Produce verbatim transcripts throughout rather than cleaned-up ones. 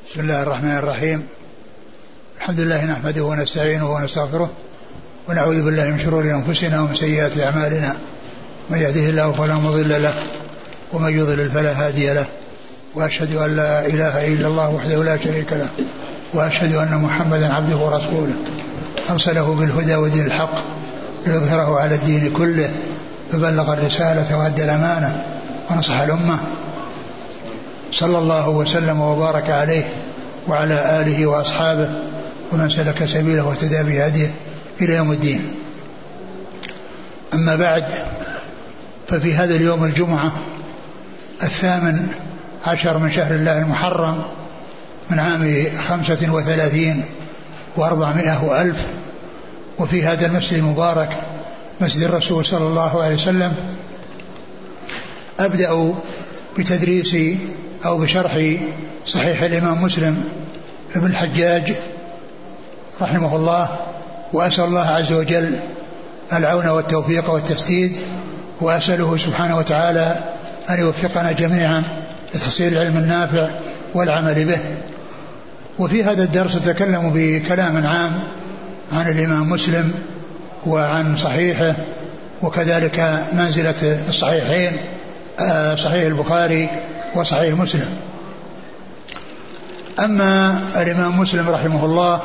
بسم الله الرحمن الرحيم. الحمد لله نحمده ونستعينه ونستغفره ونعوذ بالله من شرور أنفسنا ومن سيئات أعمالنا. من يهده الله فلا مضل له ومن يضلل فلا هادي له، وأشهد أن لا إله إلا الله وحده لا شريك له، وأشهد أن محمدا عبده ورسوله أرسله بالهدى ودين الحق ليظهره على الدين كله، فبلغ الرسالة وأدى الأمانة ونصح الأمة، صلى الله وسلم وبارك عليه وعلى آله وأصحابه ومن سلك سبيله واهتدى بهديه إلى يوم الدين. أما بعد، ففي هذا اليوم الجمعة الثامن عشر من شهر الله المحرم من عام خمسة وثلاثين وأربعمائة وألف، وفي هذا المسجد المبارك مسجد الرسول صلى الله عليه وسلم، أبدأ بتدريس أو بشرح صحيح الإمام مسلم ابن الحجاج رحمه الله، وأسأل الله عز وجل العون والتوفيق والتسديد، وأسأله سبحانه وتعالى أن يوفقنا جميعا لتحصيل العلم النافع والعمل به. وفي هذا الدرس نتكلم بكلام عام عن الإمام مسلم وعن صحيحه، وكذلك منزلة الصحيحين صحيح البخاري وصحيح مسلم. أما الإمام مسلم رحمه الله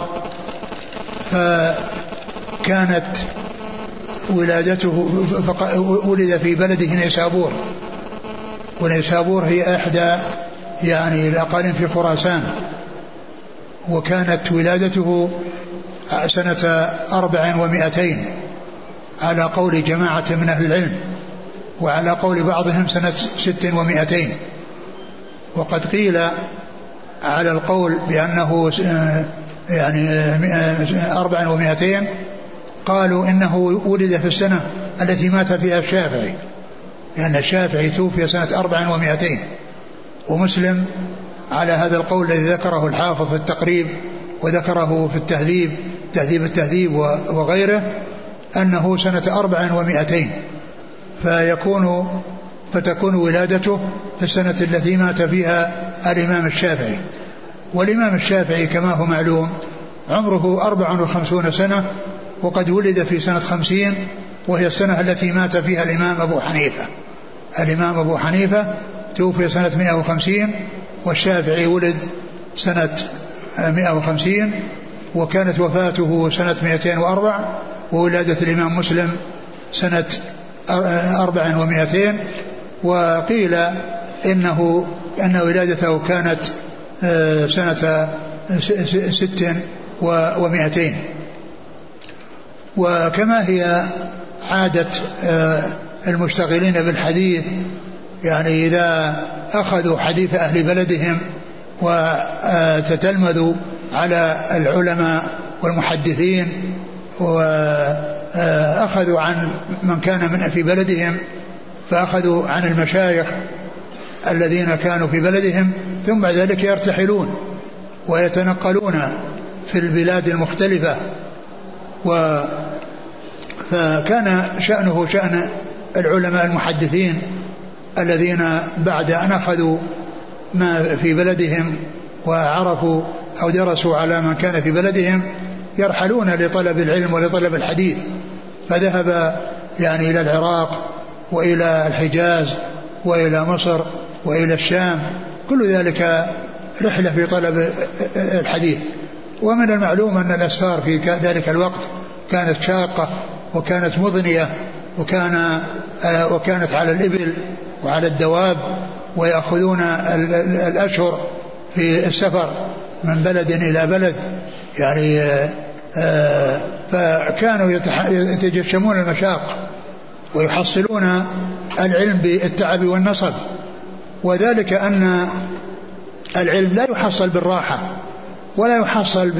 فكانت ولادته، ولد في بلده نيسابور، ونيسابور هي إحدى يعني الأقاليم في خراسان، وكانت ولادته سنة أربع ومائتين على قول جماعة من أهل العلم، وعلى قول بعضهم سنة ست ومائتين. وقد قيل على القول بأنه يعني أربع ومائتين قالوا إنه ولد في السنة التي مات فيها الشافعي، لأن الشافعي توفي سنة أربع ومائتين، ومسلم على هذا القول الذي ذكره الحافظ في التقريب وذكره في التهذيب تهذيب التهذيب وغيره أنه سنة أربع ومائتين، فيكون فتكون ولادته في السنة التي مات فيها الإمام الشافعي. والإمام الشافعي كما هو معلوم عمره أربع وخمسون سنة، وقد ولد في سنة خمسين، وهي السنة التي مات فيها الإمام أبو حنيفة. الإمام أبو حنيفة توفي سنة مائة وخمسين، والشافعي ولد سنة مائة وخمسين، وكانت وفاته سنة مائتين وأربع، وولادة الإمام مسلم سنة أربع ومائتين. وقيل إنه أن ولادته كانت سنة ست ومائتين. وكما هي عادة المشتغلين بالحديث، يعني إذا أخذوا حديث أهل بلدهم وتتلمذوا على العلماء والمحدثين وأخذوا عن من كان من في بلدهم، فأخذوا عن المشايخ الذين كانوا في بلدهم، ثم بعد ذلك يرتحلون ويتنقلون في البلاد المختلفة. فكان شأنه شأن العلماء المحدثين الذين بعد أن أخذوا ما في بلدهم وعرفوا أو درسوا على من كان في بلدهم يرحلون لطلب العلم ولطلب الحديث، فذهب يعني إلى العراق وإلى الحجاز وإلى مصر وإلى الشام، كل ذلك رحلة في طلب الحديث. ومن المعلوم أن الأسفار في ذلك الوقت كانت شاقة وكانت مضنية، وكان وكانت على الإبل وعلى الدواب، ويأخذون الأشهر في السفر من بلد إلى بلد، يعني فكانوا يتجشمون المشاق ويحصلون العلم بالتعب والنصب. وذلك أن العلم لا يحصل بالراحة ولا يحصل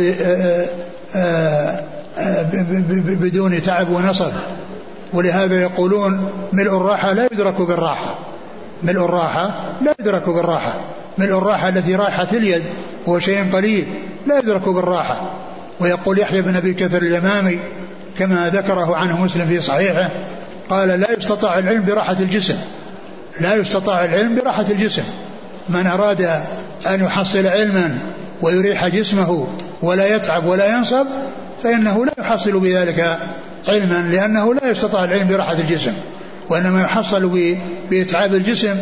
بدون تعب ونصب، ولهذا يقولون ملء الراحة لا يدرك بالراحة، ملء الراحة لا يدرك بالراحة، ملء الراحة التي راحة اليد هو شيء قليل لا يدرك بالراحة. ويقول يحيى بن أبي كثير اليمامي كما ذكره عنه مسلم في صحيحه قال لا يستطاع العلم براحة الجسم، لا يستطاع العلم براحة الجسم. من أراد أن يحصل علما ويريح جسمه ولا يتعب ولا ينصب فإنه لا يحصل بذلك علما، لأنه لا يستطيع العلم براحة الجسم، وإنما يحصل بإتعاب الجسم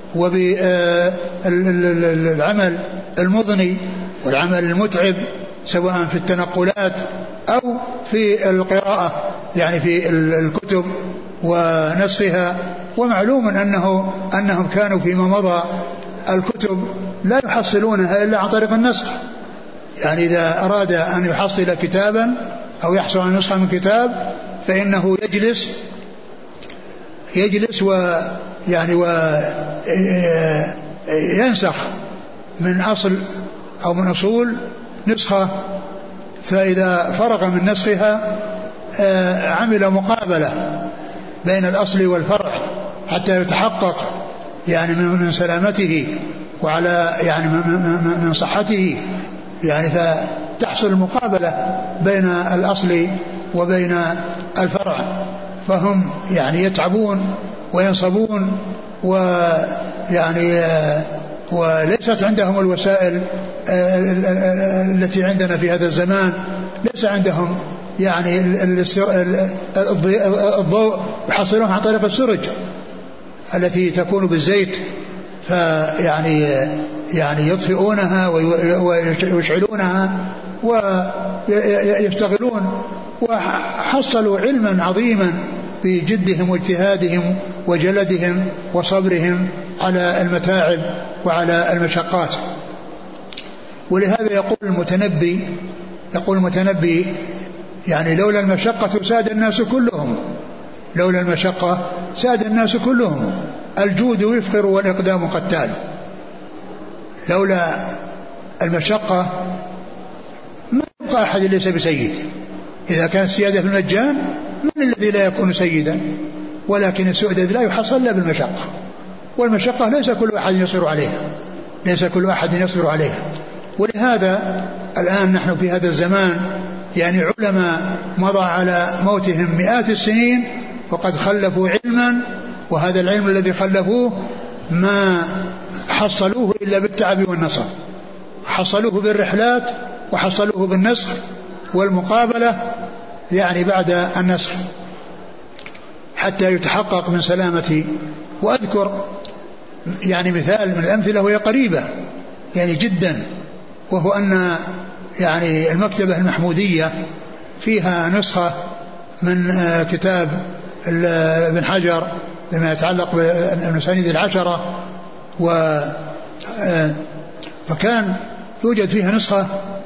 وبالعمل المضني والعمل المتعب، سواء في التنقلات أو في القراءة، يعني في الكتب ونسخها. ومعلوم أنه أنهم كانوا فيما مضى الكتب لا يحصلونها إلا عن طريق النسخ، يعني إذا أراد أن يحصل كتابا أو يحصل على نسخة من كتاب فإنه يجلس يجلس ويعني وينسخ من أصل أو من أصول نسخة، فإذا فرغ من نسخها عمل مقابلة بين الأصل والفرع حتى يتحقق يعني من سلامته وعلى يعني من صحته، يعني فتحصل المقابلة بين الأصل وبين الفرع، فهم يعني يتعبون وينصبون، ويعني وليست عندهم الوسائل التي عندنا في هذا الزمان، ليس عندهم يعني الضوء يحصلون عن طريق السرج التي تكون بالزيت، فيعني يعني يطفئونها ويشعلونها ويشتغلون، وحصلوا علما عظيما بجدهم واجتهادهم وجلدهم وصبرهم على المتاعب وعلى المشقات. ولهذا يقول المتنبي يقول المتنبي يعني لولا المشقة ساد الناس كلهم، لولا المشقة ساد الناس كلهم، الجود يفقر والإقدام قتال. لولا المشقة ما يبقى أحد ليس بسيد، إذا كان السيادة في المجان من الذي لا يكون سيدا؟ ولكن السؤدد لا يحصل إلا بالمشقة، والمشقة ليس كل أحد يصبر عليها، ليس كل أحد يصبر عليها. ولهذا الآن نحن في هذا الزمان يعني علماء مضى على موتهم مئات السنين وقد خلفوا علما، وهذا العلم الذي خلفوه ما حصلوه إلا بالتعب والنصر، حصلوه بالرحلات وحصلوه بالنسخ والمقابلة يعني بعد النسخ حتى يتحقق من سلامتي. وأذكر يعني مثال من الأمثلة وهي قريبة يعني جدا، وهو أن يعني المكتبة المحمودية فيها نسخة من كتاب ابن حجر بما يتعلق بالمسانيد العشرة، و فكان يوجد فيها نسخة،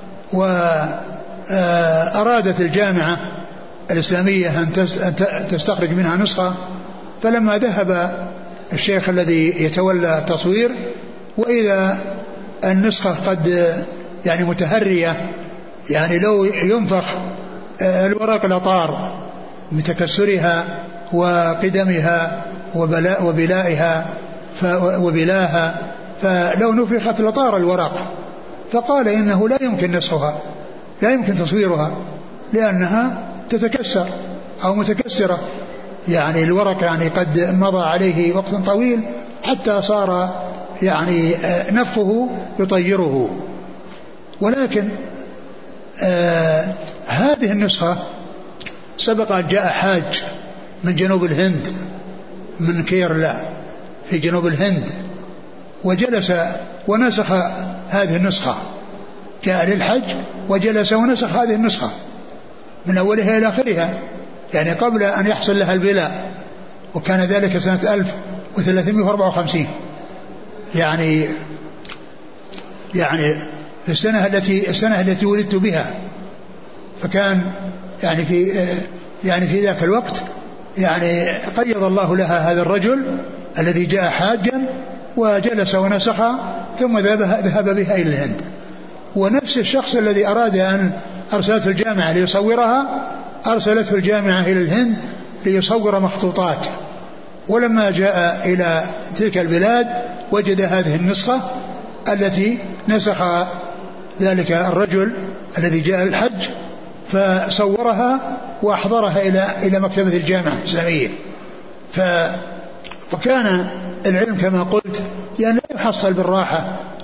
وأرادت الجامعة الإسلامية أن تستخرج منها نسخة، فلما ذهب الشيخ الذي يتولى التصوير وإذا النسخة قد يعني متهرية، يعني لو ينفخ الورق الأطار بتكسرها وقدمها وبلائها وبلاها، فلو نفخت لطار الورق، فقال إنه لا يمكن نسخها، لا يمكن تصويرها لأنها تتكسر أو متكسرة، يعني الورق يعني قد مضى عليه وقت طويل حتى صار يعني نفخه يطيره. ولكن آه هذه النسخة سبق أن جاء حاج من جنوب الهند من كيرلا في جنوب الهند وجلس ونسخ هذه النسخة، جاء للحج وجلس ونسخ هذه النسخة من أولها إلى آخرها، يعني قبل أن يحصل لها البلاء، وكان ذلك سنة ألف وثلاثمائة وأربعة وخمسين، يعني يعني في السنة التي السنة التي ولدت بها، فكان يعني في يعني في ذاك الوقت يعني قيض الله لها هذا الرجل الذي جاء حاجا وجلس ونسخ ثم ذهب ذهب بها إلى الهند. ونفس الشخص الذي أراد أن أرسلته الجامعة ليصورها أرسلته الجامعة إلى الهند ليصور مخطوطات، ولما جاء إلى تلك البلاد وجد هذه النسخة التي نسخ ذلك الرجل الذي جاء الحج، فصورها وأحضرها إلى إلى مكتبة الجامعة الإسلامية. وكان العلم كما قلت يعني لا يحصل بالراحة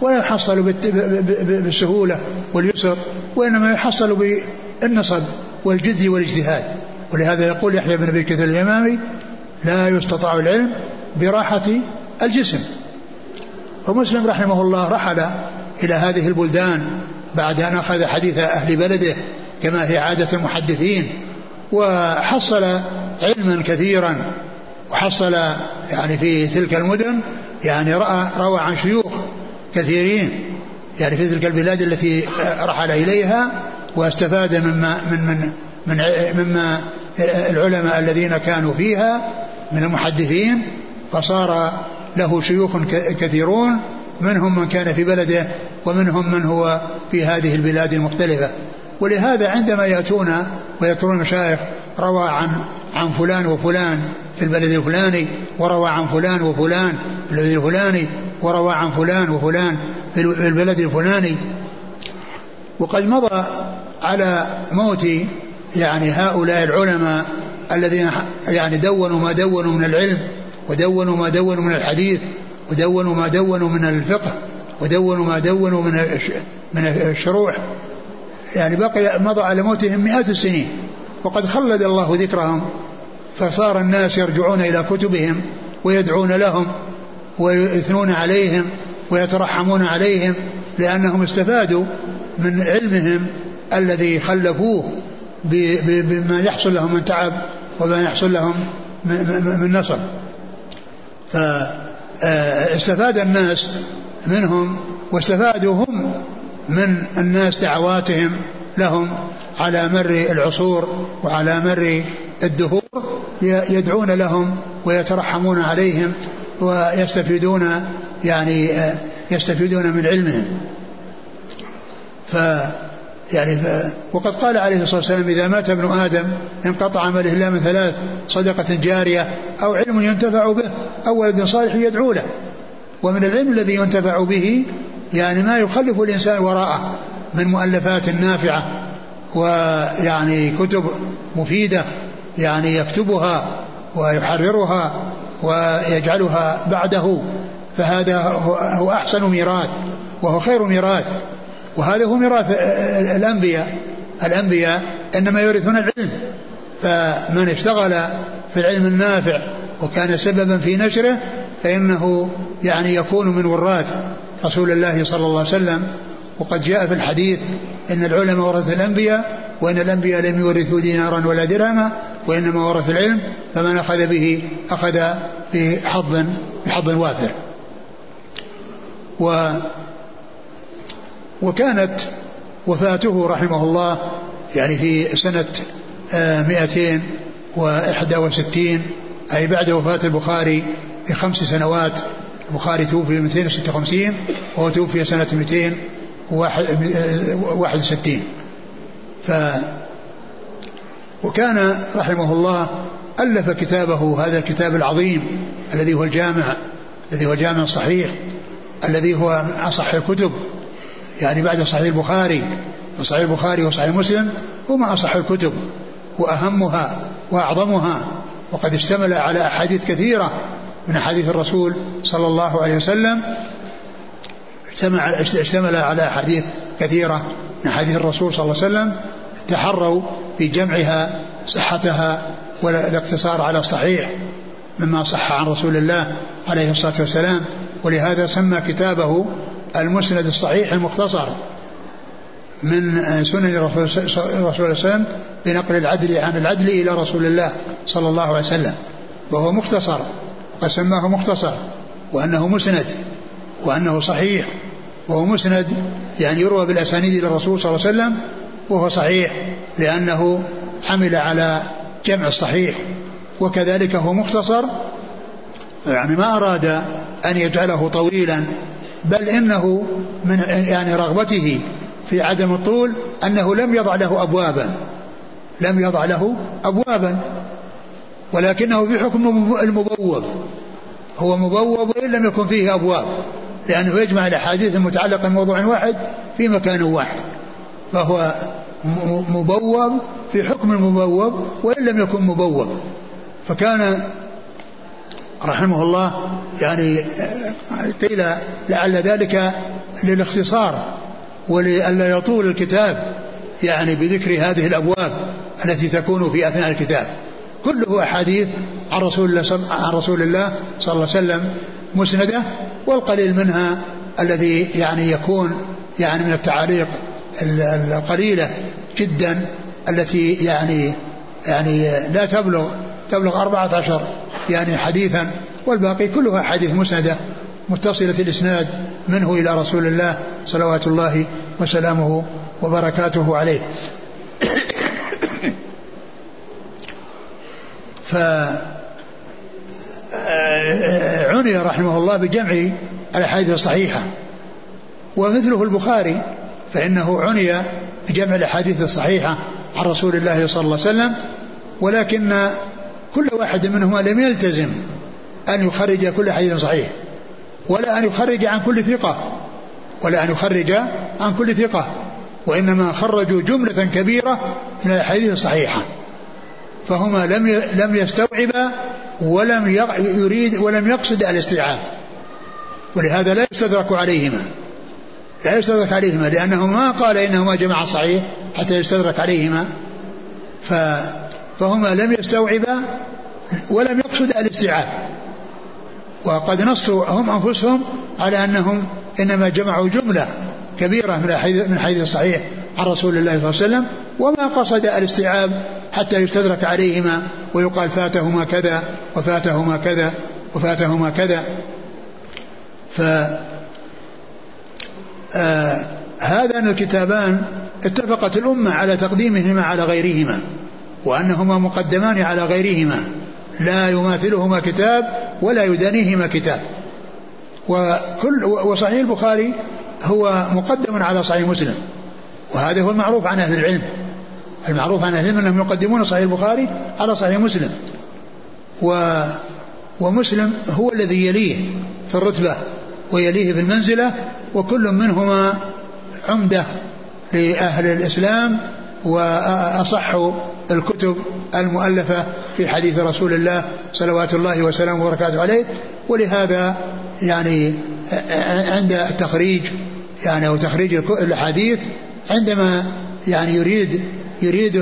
ولا يحصل بالسهولة واليسر، وإنما يحصل بالنصب والجد والاجتهاد. ولهذا يقول يحيى بن أبي كثير اليمامي: لا يستطاع العلم براحة الجسم. ومسلم رحمه الله رحل إلى هذه البلدان بعد أن أخذ حديث أهل بلده كما هي عادة المحدثين، وحصل علما كثيرا، وحصل يعني في تلك المدن يعني رأى روى عن شيوخ كثيرين يعني في تلك البلاد التي رحل إليها، واستفاد مما من من من مما العلماء الذين كانوا فيها من المحدثين، فصار له شيوخ كثيرون، منهم من كان في بلده ومنهم من هو في هذه البلاد المختلفة. ولهذا عندما يأتون ويذكرون المشايخ روى عن عن فلان وفلان في البلد الفلاني، وروى عن فلان وفلان في البلد الفلاني، وروى عن فلان وفلان في البلد الفلاني، وقد مضى على موت يعني هؤلاء العلماء الذين يعني دونوا ما دونوا من العلم، ودونوا ما دونوا من الحديث، ودونوا ما دونوا من الفقه، ودونوا ما دونوا من من الشروح، يعني بقي مضى على موتهم مئات السنين، وقد خلد الله ذكرهم، فصار الناس يرجعون إلى كتبهم ويدعون لهم ويثنون عليهم ويترحمون عليهم، لأنهم استفادوا من علمهم الذي خلفوه بما يحصل لهم من تعب وما يحصل لهم من نصر. فاستفاد الناس منهم، واستفادوا هم من الناس دعواتهم لهم على مر العصور وعلى مر الدهور، يدعون لهم ويترحمون عليهم ويستفيدون يعني يستفيدون من علمهم. ف يعني ف وقد قال عليه الصلاة والسلام: إذا مات ابن آدم انقطع عمله إلا من ثلاث: صدقة جارية، أو علم ينتفع به، أو ولد صالح يدعو له. ومن العلم الذي ينتفع به يعني ما يخلف الإنسان وراءه من مؤلفات نافعة، ويعني كتب مفيدة يعني يكتبها ويحررها ويجعلها بعده، فهذا هو أحسن ميراث وهو خير ميراث، وهذا هو ميراث الأنبياء. الأنبياء إنما يورثون العلم، فمن اشتغل في العلم النافع وكان سببا في نشره فإنه يعني يكون من وراث رسول الله صلى الله عليه وسلم. وقد جاء في الحديث: إن العلماء ورث الأنبياء، وإن الأنبياء لم يورثوا دينارا ولا درهما، وإنما ورث العلم، فمن أخذ به أخذ بحظ بحظ وافر. و وكانت وفاته رحمه الله يعني في سنة مئتين وإحدى وستين، أي بعد وفاة البخاري بخمس سنوات. البخاري توفي مئتين وستة وخمسين وهو توفي سنة مئتين وواحد وستين. ف وكان رحمه الله ألف كتابه، هذا الكتاب العظيم الذي هو الجامع، الذي هو جامع صحيح، الذي هو من أصح الكتب يعني بعد صحيح البخاري، وصحيح البخاري وصحيح مسلم هما أصح الكتب وأهمها وأعظمها، وقد اشتمل على أحاديث كثيرة من أحاديث الرسول صلى الله عليه وسلم، اشتمل على أحاديث كثيرة من أحاديث الرسول صلى الله عليه وسلم، تحروا في جمعها صحتها والاقتصار على الصحيح مما صح عن رسول الله عليه الصلاة والسلام. ولهذا سمى كتابه المسند الصحيح المختصر من سنن الرسول صلى الله عليه وسلم بنقل العدل عن العدل إلى رسول الله صلى الله عليه وسلم، وهو مختصر، قد سماه مختصر، وأنه مسند، وأنه صحيح، وهو مسند يعني يروى بالأسانيد إلى الرسول صلى الله عليه وسلم، وهو صحيح لأنه حمل على جمع الصحيح. وكذلك هو مختصر، يعني ما أراد أن يجعله طويلا، بل إنه من يعني رغبته في عدم الطول أنه لم يضع له أبوابا، لم يضع له أبوابا، ولكنه في حكم المبوب، هو مبوب وإن لم يكن فيه أبواب، لأنه يجمع الأحاديث المتعلقة بموضوع واحد في مكان واحد، فهو مبوب في حكم المبوب وإن لم يكن مبوب. فكان رحمه الله يعني قيل لعل ذلك للاختصار ولئلا يطول الكتاب يعني بذكر هذه الأبواب التي تكون في أثناء الكتاب. كله أحاديث عن رسول الله صلى عن رسول الله صلى الله عليه وسلم مسندة، والقليل منها الذي يعني يكون يعني من التعاليق القليلة جدا التي يعني يعني لا تبلغ تبلغ أربعة عشر يعني حديثا، والباقي كلها حديث مسندة متصلة الإسناد منه إلى رسول الله صلوات الله وسلامه وبركاته عليه. فعني رحمه الله بجمع الأحاديث الصحيحة، ومثله البخاري فإنه عني بجمع الأحاديث الصحيحة عن رسول الله صلى الله عليه وسلم، ولكن كل واحد منهما لم يلتزم أن يخرج كل حديث صحيح، ولا أن يخرج عن كل ثقة ولا أن يخرج عن كل ثقة وإنما خرجوا جملة كبيرة من الحديث الصحيحة، فهما لم لم يستوعبا ولم يريد ولم يقصد الاستيعاب، ولهذا لا يستدرك عليهما لا يستدرك عليهما لأنه ما قال إنهما جمع صحيح حتى يستدرك عليهما، فهما لم يستوعبا ولم يقصد الاستيعاب، وقد نصوا هم أنفسهم على أنهم إنما جمعوا جملة كبيرة من حديث الصحيح عن رسول الله صلى الله عليه وسلم، وما قصد الاستيعاب حتى يستدرك عليهما ويقال فاتهما كذا وفاتهما كذا وفاتهما كذا. فهذان الكتابان اتفقت الأمة على تقديمهما على غيرهما، وأنهما مقدمان على غيرهما، لا يماثلهما كتاب ولا يدانيهما كتاب. وكل وصحيح البخاري هو مقدم على صحيح مسلم، وهذا هو المعروف عن أهل العلم المعروف عن أهل العلم أنهم يقدمون صحيح البخاري على صحيح مسلم، و ومسلم هو الذي يليه في الرتبة ويليه في المنزلة، وكل منهما عمدة لأهل الإسلام وأصح الكتب المؤلفة في حديث رسول الله صلوات الله وسلامه وبركاته عليه. ولهذا يعني عند التخريج يعني أو تخريج الحديث عندما يعني يريد يريد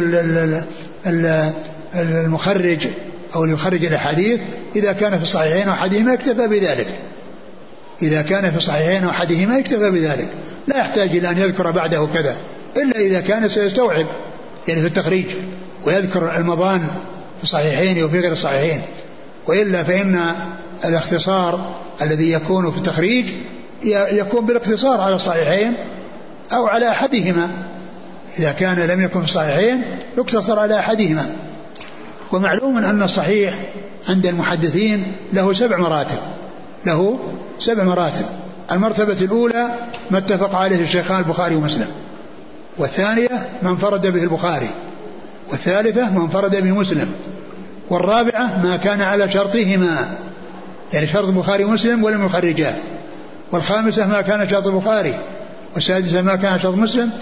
المخرج أو يخرج الحديث إذا كان في الصحيحين أو أحدهما اكتفى بذلك إذا كان في الصحيحين أو أحدهما اكتفى بذلك، لا يحتاج إلى أن يذكر بعده كذا، إلا إذا كان سيستوعب يعني في التخريج ويذكر المضان في الصحيحين وفي غير الصحيحين، وإلا فإن الاختصار الذي يكون في التخريج يكون بالاقتصار على الصحيحين أو على أحدهما، إذا كان لم يكن في الصحيحين يقتصر على أحدهما. ومعلوم أن الصحيح عند المحدثين له سبع مراتب له سبع مراتب المرتبة الأولى ما اتفق عليه الشيخان البخاري ومسلم، والثانية ما انفرد به البخاري، والثالثة ما انفرد به مسلم، والرابعة ما كان على شرطهما يعني شرط البخاري ومسلم ولم يخرجاه، والخامسة ما كان شرط البخاري، والسادسة ما كان شرط مسلم،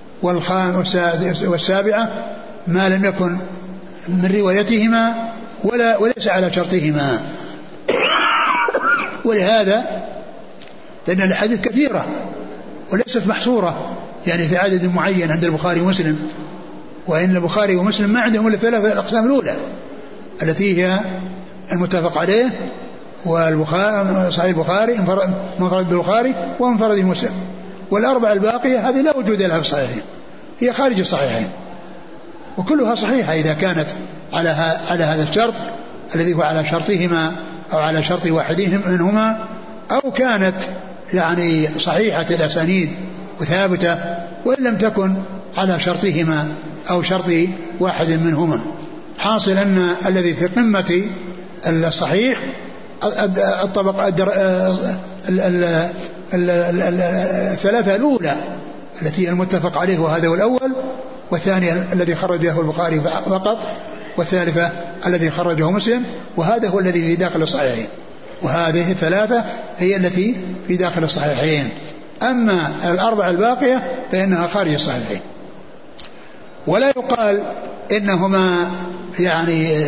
والسابعة ما لم يكن من روايتهما ولا وليس على شرطهما. ولهذا لأن الحديث كثيرة وليست محصورة يعني في عدد معين عند البخاري ومسلم، وإن البخاري ومسلم ما عندهم إلا ثلاثة الأقسام الأولى التي هي المتفق عليه، والبخاري صحيح البخاري منفرد بالبخاري ومنفرد مسلم، والأربع الباقية هذه لا وجود لها في الصحيحين، هي خارج الصحيحين، وكلها صحيحة إذا كانت على على هذا الشرط الذي هو على شرطهما أو على شرط واحدهم منهما، أو كانت يعني صحيحة الأسانيد وثابتة وإن لم تكن على شرطهما أو شرط واحد منهما. حاصل أن الذي في قمة الصحيح الطبق الثلاثة الأولى التي هي المتفق عليه وهذا هو الأول، والثاني الذي خرجه البخاري فقط، والثالثة الذي خرجه مسلم، وهذا هو الذي في داخل الصحيحين، وهذه الثلاثة هي التي في داخل الصحيحين. أما الأربع الباقية فإنها خارج الصحيحين. ولا يقال إنهما يعني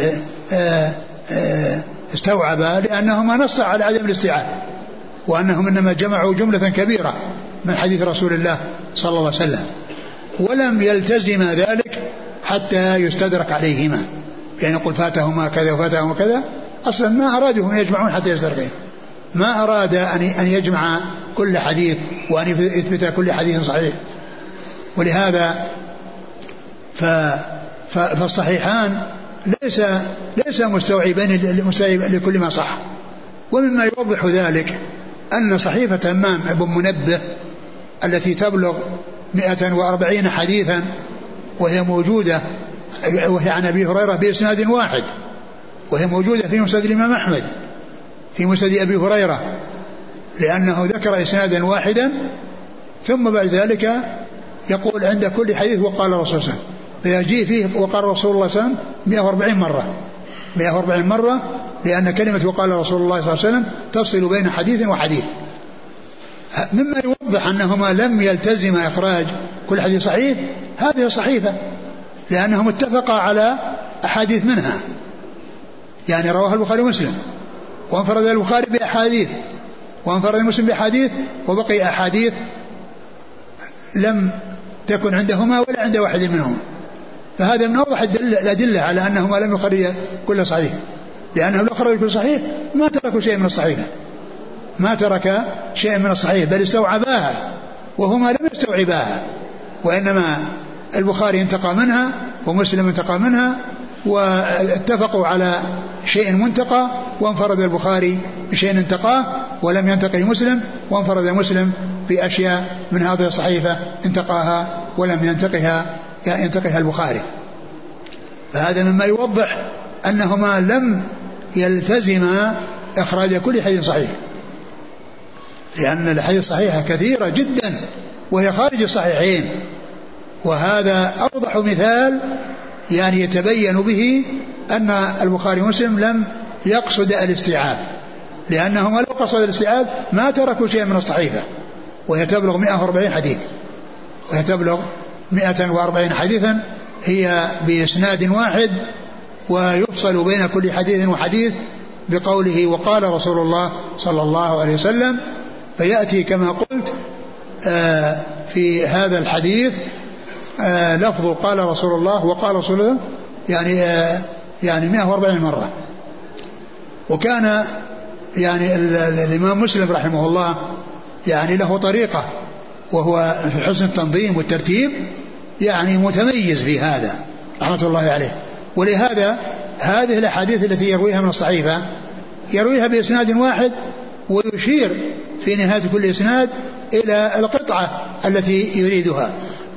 استوعبا، لأنهما نص على عدم الاستيعاب، وأنهم إنما جمعوا جملة كبيرة من حديث رسول الله صلى الله عليه وسلم، ولم يلتزم ذلك حتى يستدرك عليهما، يعني يقول فاتهما كذا وفاتهما كذا، أصلا ما أرادوا أن يجمعون حتى يستدركين، ما أراد أن يجمع كل حديث وأن يثبت كل حديث صحيح. ولهذا فالصحيحان ليس ليس مستوعبين لكل ما صح. ومما يوضح ذلك أن صحيفة همام ابن منبه التي تبلغ مئة وأربعين حديثا وهي موجودة، وهي عن أبي هريرة بإسناد واحد، وهي موجودة في مسند الإمام أحمد في مسند أبي هريرة، لأنه ذكر إسنادا واحدا ثم بعد ذلك يقول عند كل حديث وقال الرسول صلى الله عليه وسلم، فيجي فيه وقال رسول الله صلى الله عليه وسلم مئة وأربعين مرة مئة وأربعين مرة، لأن كلمة وقال رسول الله صلى الله عليه وسلم تفصل بين حديث وحديث. مما يوضح أنهما لم يلتزم إخراج كل حديث صحيح هذه الصحيفة، لأنهم اتفقا على أحاديث منها، يعني رواه البخاري ومسلم، وانفرد البخاري بأحاديث وانفرد مسلم بأحاديث، وبقي أحاديث لم تكن عندهما ولا عند واحد منهم. فهذا من أوضح الأدلة على أنهما لم يخرجا كل صحيح، لأنهم لو خرجوا كل صحيح ما تركوا شيء من الصحيفة، ما ترك شيء من الصحيح، بل استوعباها وهما لم يستوعباها، وإنما البخاري انتقى منها ومسلم انتقى منها واتفقوا على شيء منتقى، وانفرد البخاري بشيء انتقاه ولم ينتقي مسلم، وانفرد مسلم بأشياء من هذه الصحيفة انتقاها ولم ينتقها ينتقها البخاري. فهذا مما يوضح أنهما لم يلتزما إخراج كل حديث صحيح، لأن الحديث الصحيحة كثيرة جدا وهي خارج الصحيحين، وهذا أوضح مثال يعني يتبين به أن البخاري ومسلم لم يقصد الاستيعاب، لأنهما لو قصد الاستيعاب ما تركوا شيئا من الصحيفة، وهي تبلغ مئة وأربعين حديث وهي تبلغ مئة وأربعين حديثا، هي بإسناد واحد، ويفصل بين كل حديث وحديث بقوله وقال رسول الله صلى الله عليه وسلم، فيأتي كما قلت آه في هذا الحديث آه لفظ قال رسول الله وقال رسول الله يعني آه يعني مئة وأربعين مرة. وكان يعني الإمام مسلم رحمه الله يعني له طريقة، وهو في حسن التنظيم والترتيب يعني متميز في هذا رحمة الله عليه. ولهذا هذه الأحاديث التي يرويها من الصحيفة يرويها بإسناد واحد، ويشير في نهاية كل إسناد إلى القطعة التي يريدها،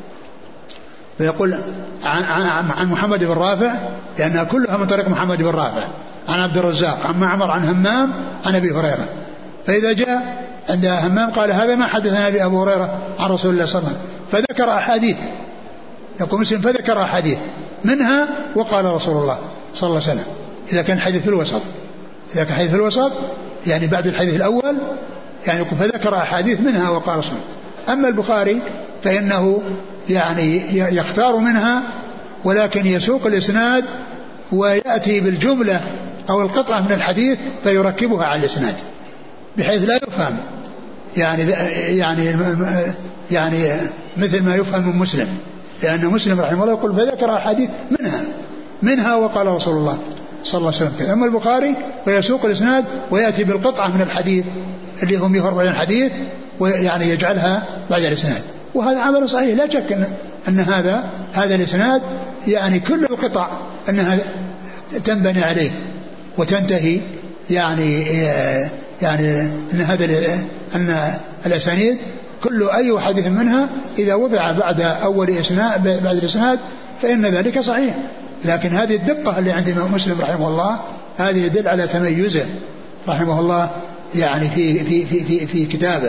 فيقول عن, عن, عن محمد بن رافع، لأنها كلها من طريق محمد بن رافع، عن عبد الرزاق، عن معمر، عن همام، عن أبي هريرة. فإذا جاء عند همام قال هذا ما حدثنا أبي أبو هريرة عن رسول الله صلى الله عليه وسلم، فذكر أحاديث، يقول مسلم فذكر أحاديث منها وقال رسول الله صلى الله عليه وسلم، إذا كان الحديث في الوسط، إذا كان الحديث في الوسط يعني بعد الحديث الأول يعني يقول فذكر أحاديث منها وقال رسول الله. أما البخاري فإنه يعني يختار منها، ولكن يسوق الإسناد ويأتي بالجملة أو القطعة من الحديث فيركبها على الإسناد بحيث لا يفهم يعني يعني يعني مثل ما يفهم من مسلم، لأن مسلم رحمه الله يقول فذكر أحاديث منها منها وقال رسول الله صلى الله عليه وسلم. أما البخاري فيسوق الإسناد ويأتي بالقطعة من الحديث اللي هم مئة وأربعين حديث ويعني يجعلها بعد الإسناد، وهذا عمل صحيح. لا شك أن, أن هذا هذا الإسناد يعني كل القطع أنها تنبني عليه وتنتهي يعني يعني أن هذا أن الأسانيد كل أي حديث منها إذا وضع بعد أول إسناد بعد الإسناد فإن ذلك صحيح. لكن هذه الدقة اللي عند الإمام مسلم رحمه الله هذه يدل على تميزه رحمه الله يعني في في في في, في كتابه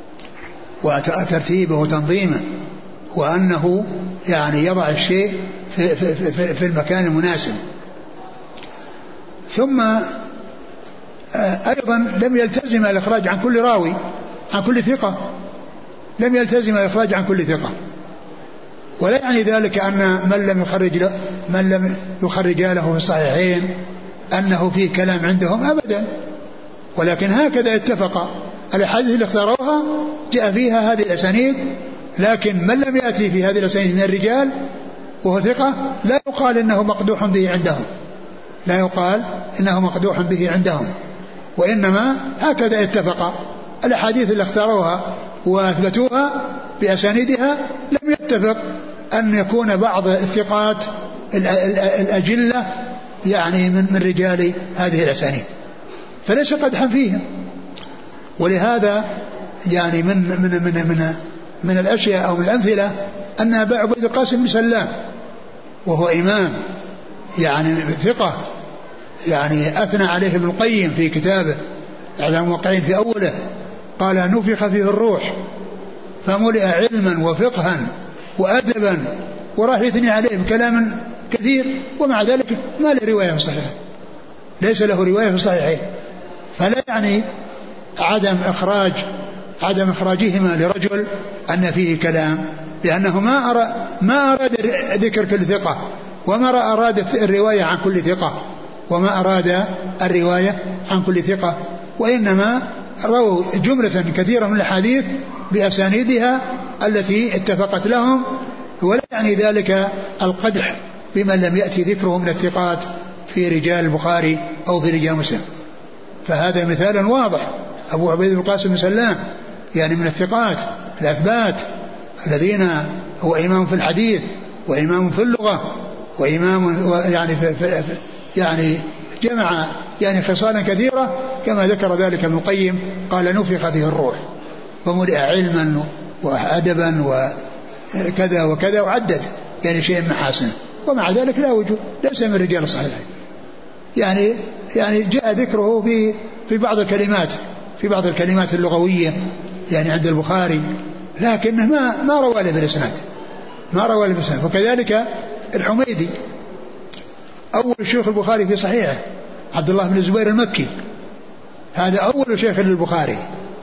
وترتيبه وتنظيمه، وأنه يعني يضع الشيء في, في, في, في المكان المناسب. ثم أيضا لم يلتزم الإخراج عن كل راوي عن كل ثقة، لم يلتزم الإخراج عن كل ثقة، ولا يعني ذلك أن من لم يخرج من لم يخرج له في الصحيحين أنه في كلام عندهم أبدا، ولكن هكذا اتفق الأحاديث اللي اختاروها جاء فيها هذه الأسانيد، لكن من لم يأتي في هذه الأسانيد من الرجال وهو ثقة لا يقال إنه مقدوح به عندهم، لا يقال إنه مقدوح به عندهم، وإنما هكذا اتفق. الأحاديث اللي اختاروها وأثبتوها بأسانيدها لم يتفق أن يكون بعض الثقات الأجلة يعني من من رجال هذه الأسانيد، فليس قدحا فيهم. ولهذا يعني من من من من من الأشياء أو من الأمثلة أن أبا عبيد القاسم بن سلام وهو إمام يعني ثقة، يعني أثنى عليه ابن القيم في كتابه إعلام الموقعين في أوله، قال نفخ فيه الروح فملئ علما وفقها وأدبا، وراح يثني عليه بكلام كثير، ومع ذلك ما له رواية في الصحيح، ليس له رواية في الصحيحين. فلا يعني عدم إخراج عدم إخراجهما لرجل أن فيه كلام، لأنه ما أراد ما أراد ذكر كل ثقة، وما أراد الرواية عن كل ثقة، وما أراد الرواية عن كل ثقة، وإنما رووا جملة كثيرة من الحديث بأسانيدها التي اتفقت لهم، ولا يعني ذلك القدح بمن لم يأتي ذكره من الثقات في رجال البخاري أو في رجال مسلم. فهذا مثال واضح. أبو عبيد القاسم بن سلام يعني من الثقات الأثبات الذين هو إمام في الحديث وإمام في اللغة وإمام يعني في في يعني جمع يعني خصالا كثيرة كما ذكر ذلك ابن القيم، قال نفخ فيه الروح وملئ علما وأدبا وكذا وكذا، وعدد يعني شيء محاسن، ومع ذلك لا وجود، ليس من رجال الصحيحين. يعني يعني جاء ذكره في في بعض الكلمات في بعض الكلمات اللغوية يعني عند البخاري، لكنه ما ما روى له بالإسناد ما روى له بالإسناد. وكذلك الحميدي أول شيخ البخاري في صحيحه عبد الله بن الزبير المكي، هذا أول شيخ للبخاري.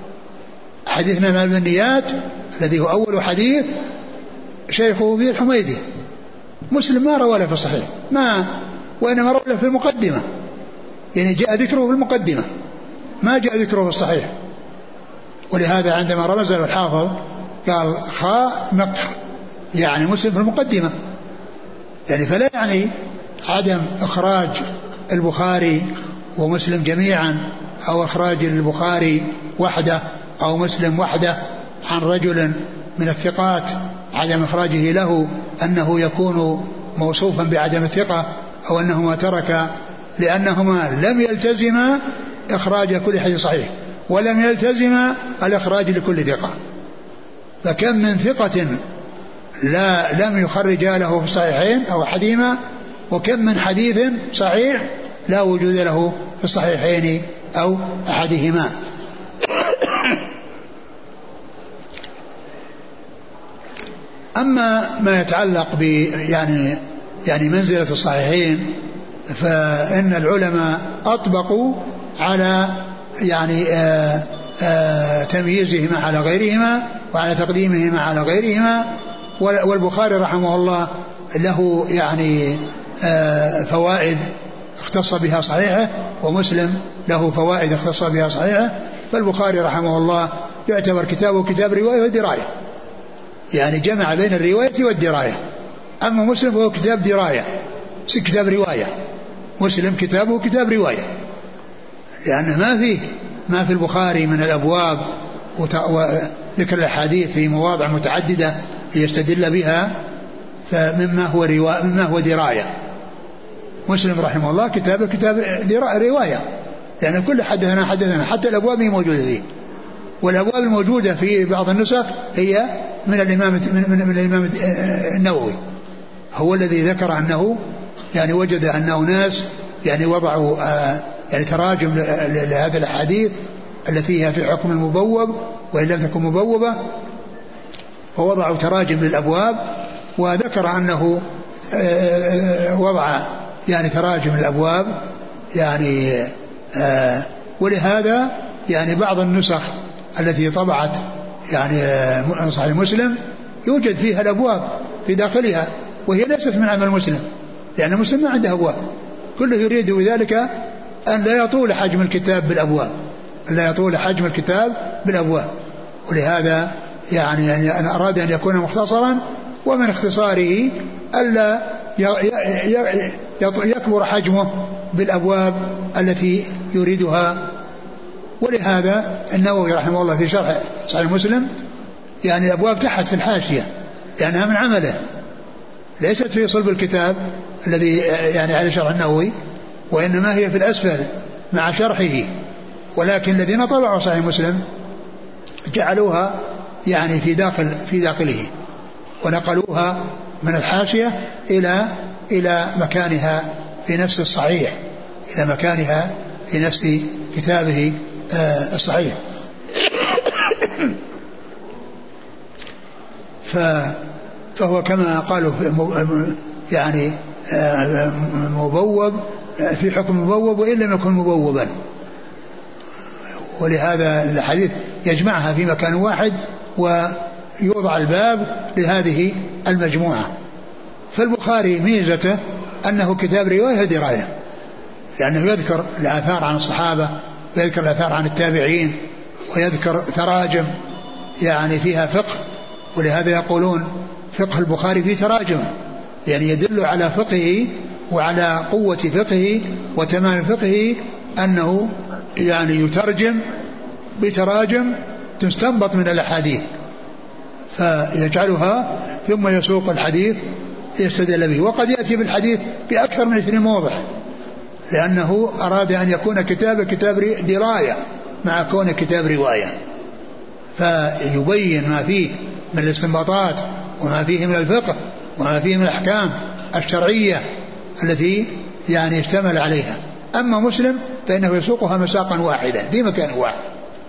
حديثنا مع البنيات الذي هو أول حديث شيخه به الحميدي. مسلم ما روى له في الصحيح، ما وإنما روى له في المقدمة، يعني جاء ذكره في المقدمة ما جاء ذكره في الصحيح. ولهذا عندما رمز الحافظ قال خاء نقف يعني مسلم في المقدمة، يعني فلا يعني عدم إخراج البخاري ومسلم جميعا، أو إخراج البخاري وحده أو مسلم وحده عن رجل من الثقات، عدم إخراجه له أنه يكون موصوفا بعدم الثقة، أو أنهما ترك لأنهما لم يلتزما إخراج كل حديث صحيح ولم يلتزما الإخراج لكل ثقة. فكم من ثقة لا لم يخرج له في الصحيحين أو أحدهما، وكم من حديث صحيح لا وجود له في الصحيحين أو أحدهما. أما ما يتعلق ب يعني يعني منزلة الصحيحين، فإن العلماء أطبقوا على يعني آآ آآ تمييزهما على غيرهما وعلى تقديمهما على غيرهما. والبخاري رحمه الله له يعني فوائد اختص بها صحيحه، ومسلم له فوائد اختص بها صحيحه. فالبخاري رحمه الله يعتبر كتابه كتاب رواية ودراية، يعني جمع بين الرواية والدراية. أما مسلم فهو كتاب دراية كتاب رواية. مسلم كتابه كتاب رواية، لأنه ما فيه ما في البخاري من الأبواب وذكر الأحاديث في مواضع متعددة يستدل بها، فمما هو رواية مما هو دراية. مسلم رحمه الله كتابه كتاب رواية، لأن يعني كل حدثنا حدثنا حتى الأبواب موجودة فيه، والأبواب الموجودة في بعض النسخ هي من الإمام من, من, من الإمام النووي، هو الذي ذكر أنه يعني وجد أن أناس يعني وضعوا آه يعني تراجم لهذه الأحاديث التي هي في حكم المبوب وإن لم تكن مبوبة، فوضعوا تراجم للأبواب، وذكر أنه آه وضع يعني تراجم الأبواب يعني آه ولهذا يعني بعض النسخ التي طبعت يعني آه صحيح مسلم يوجد فيها الأبواب في داخلها، وهي ليست من عمل مسلم، لأن مسلم ما عنده أبواب، كله يريد بذلك أن لا يطول حجم الكتاب بالأبواب، لا يطول حجم الكتاب بالأبواب. ولهذا يعني أن أراد أن يكون مختصرا، ومن اختصاره ألا يكبر حجمه بالأبواب التي يريدها. ولهذا النووي رحمه الله في شرح صحيح مسلم يعني الأبواب تحت في الحاشية لأنها من عمله، ليست في صلب الكتاب الذي يعني على شرح النووي، وإنما هي في الأسفل مع شرحه. ولكن الذين طبعوا صحيح مسلم جعلوها يعني في داخل في داخله، ونقلوها من الحاشية إلى إلى مكانها في نفس الصحيح، إلى مكانها في نفس كتابه آه الصحيح. فهو كما قالوا يعني آه مبوب في حكم مبوب وإن لم يكن مبوبا. ولهذا الحديث يجمعها في مكان واحد ويوضع الباب لهذه المجموعة. فالبخاري ميزته أنه كتاب رواية دراية، لأنه يذكر الآثار عن الصحابة ويذكر الآثار عن التابعين ويذكر تراجم يعني فيها فقه. ولهذا يقولون فقه البخاري فيه تراجم، يعني يدل على فقهه وعلى قوة فقهه وتمام فقهه أنه يعني يترجم بتراجم تستنبط من الأحاديث، فيجعلها ثم يسوق الحديث يستدل به. وقد يأتي بالحديث بأكثر من عشرين موضع، لأنه أراد أن يكون كتاب كتاب دراية مع كون كتاب رواية، فيبين ما فيه من الاستنباطات وما فيه من الفقه وما فيه من الأحكام الشرعية التي يعني اشتمل عليها. أما مسلم فإنه يسوقها مساقا واحدا في مكان واحد،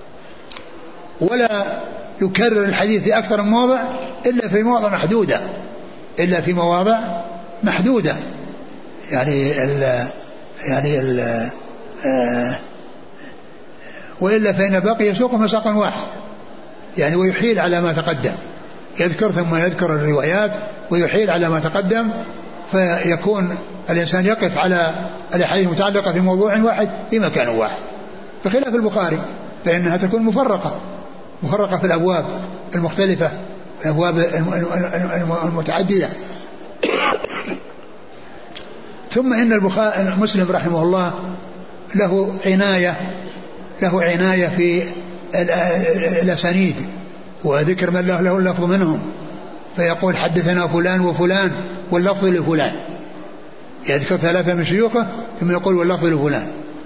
ولا يكرر الحديث في أكثر من موضع إلا في مواضع محدودة إلا في مواضع محدودة يعني ال يعني ال آه وإلا فإن باقي يسوق مساقا واحد يعني، ويحيل على ما تقدم، يذكر ثم يذكر الروايات ويحيل على ما تقدم، فيكون الإنسان يقف على الأحاديث المتعلقة في موضوع واحد في مكان واحد، بخلاف البخاري فإنها تكون مفرقة مفرقة في الأبواب المختلفة، الأبواب المتعددة. ثم إن البخاري مسلم رحمه الله له عناية له عناية في الأسانيد وذكر من له له اللفظ منهم، فيقول حدثنا فلان وفلان واللفظ لفلان، يذكر ثلاثة من شيوخه ثم يقول واللفظ لفلان.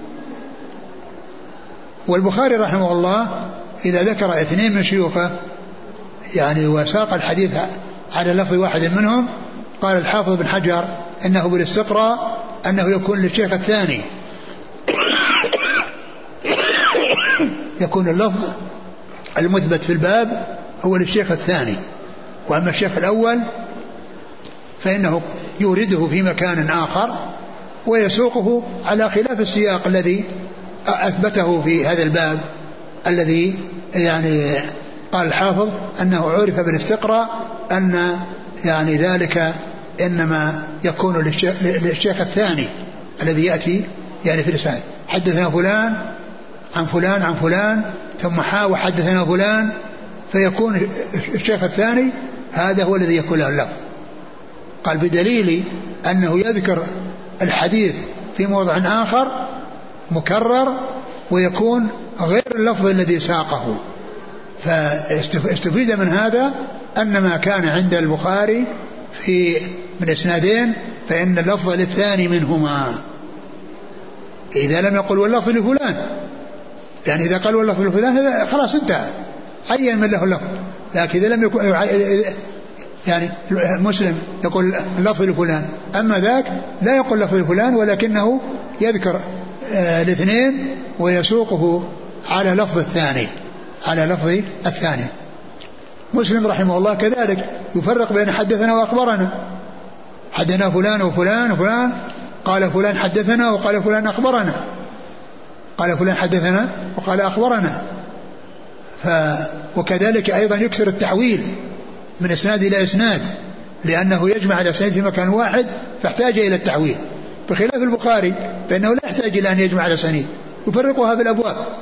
والبخاري رحمه الله إذا ذكر اثنين من شيوخه يعني وساق الحديث على لفظ واحد منهم، قال الحافظ بن حجر إنه بالاستقراء أنه يكون للشيخ الثاني يكون اللفظ المثبت في الباب هو للشيخ الثاني، وأما الشيخ الأول فإنه يورده في مكان آخر ويسوقه على خلاف السياق الذي أثبته في هذا الباب الذي يعني قال الحافظ أنه عرف بالاستقراء أن يعني ذلك إنما يكون للشيخ الثاني الذي يأتي يعني في الإسناد، حدثنا فلان عن فلان عن فلان ثم حا وحدثنا فلان، فيكون الشيخ الثاني هذا هو الذي يكون له اللفظ. قال بدليل أنه يذكر الحديث في موضع آخر مكرر ويكون غير اللفظ الذي ساقه، فاستفيد من هذا أن ما كان عند البخاري في من إسنادين فإن اللفظ للثاني منهما، إذا لم يقل واللفظ لفلان يعني إذا قال واللفظ لفلان هذا خلاص انتهى عين من له اللفظ، لكن إذا لم يكن يعني مسلم يقول اللفظ لفلان، أما ذاك لا يقول لفظ لفلان ولكنه يذكر آه الاثنين ويسوقه على لفظ الثاني على لفظ الثاني. مسلم رحمه الله كذلك يفرق بين حدثنا وأخبرنا، حدثنا فلان وفلان وفلان، قال فلان حدثنا وقال فلان أخبرنا، قال فلان حدثنا وقال أخبرنا. ف وكذلك أيضا يكثر التحويل من إسناد إلى إسناد، لأنه يجمع الإسناد في مكان واحد فاحتاج إلى التحويل، بخلاف البخاري فإنه لا يحتاج إلى أن يجمع الأسانيد، يفرقها في الأبواب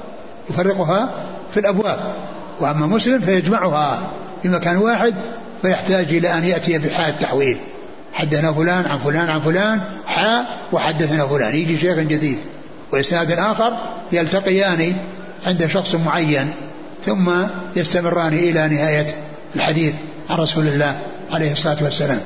يفرقها في الأبواب. وأما مسلم فيجمعها في مكان واحد، فيحتاج إلى أن يأتي بحاء التحويل، حدثنا فلان عن فلان عن فلان حاء وحدثنا فلان، يجي شيخ جديد وإسناد آخر يلتقيان عند شخص معين ثم يستمران إلى نهاية الحديث عن رسول الله عليه الصلاة والسلام.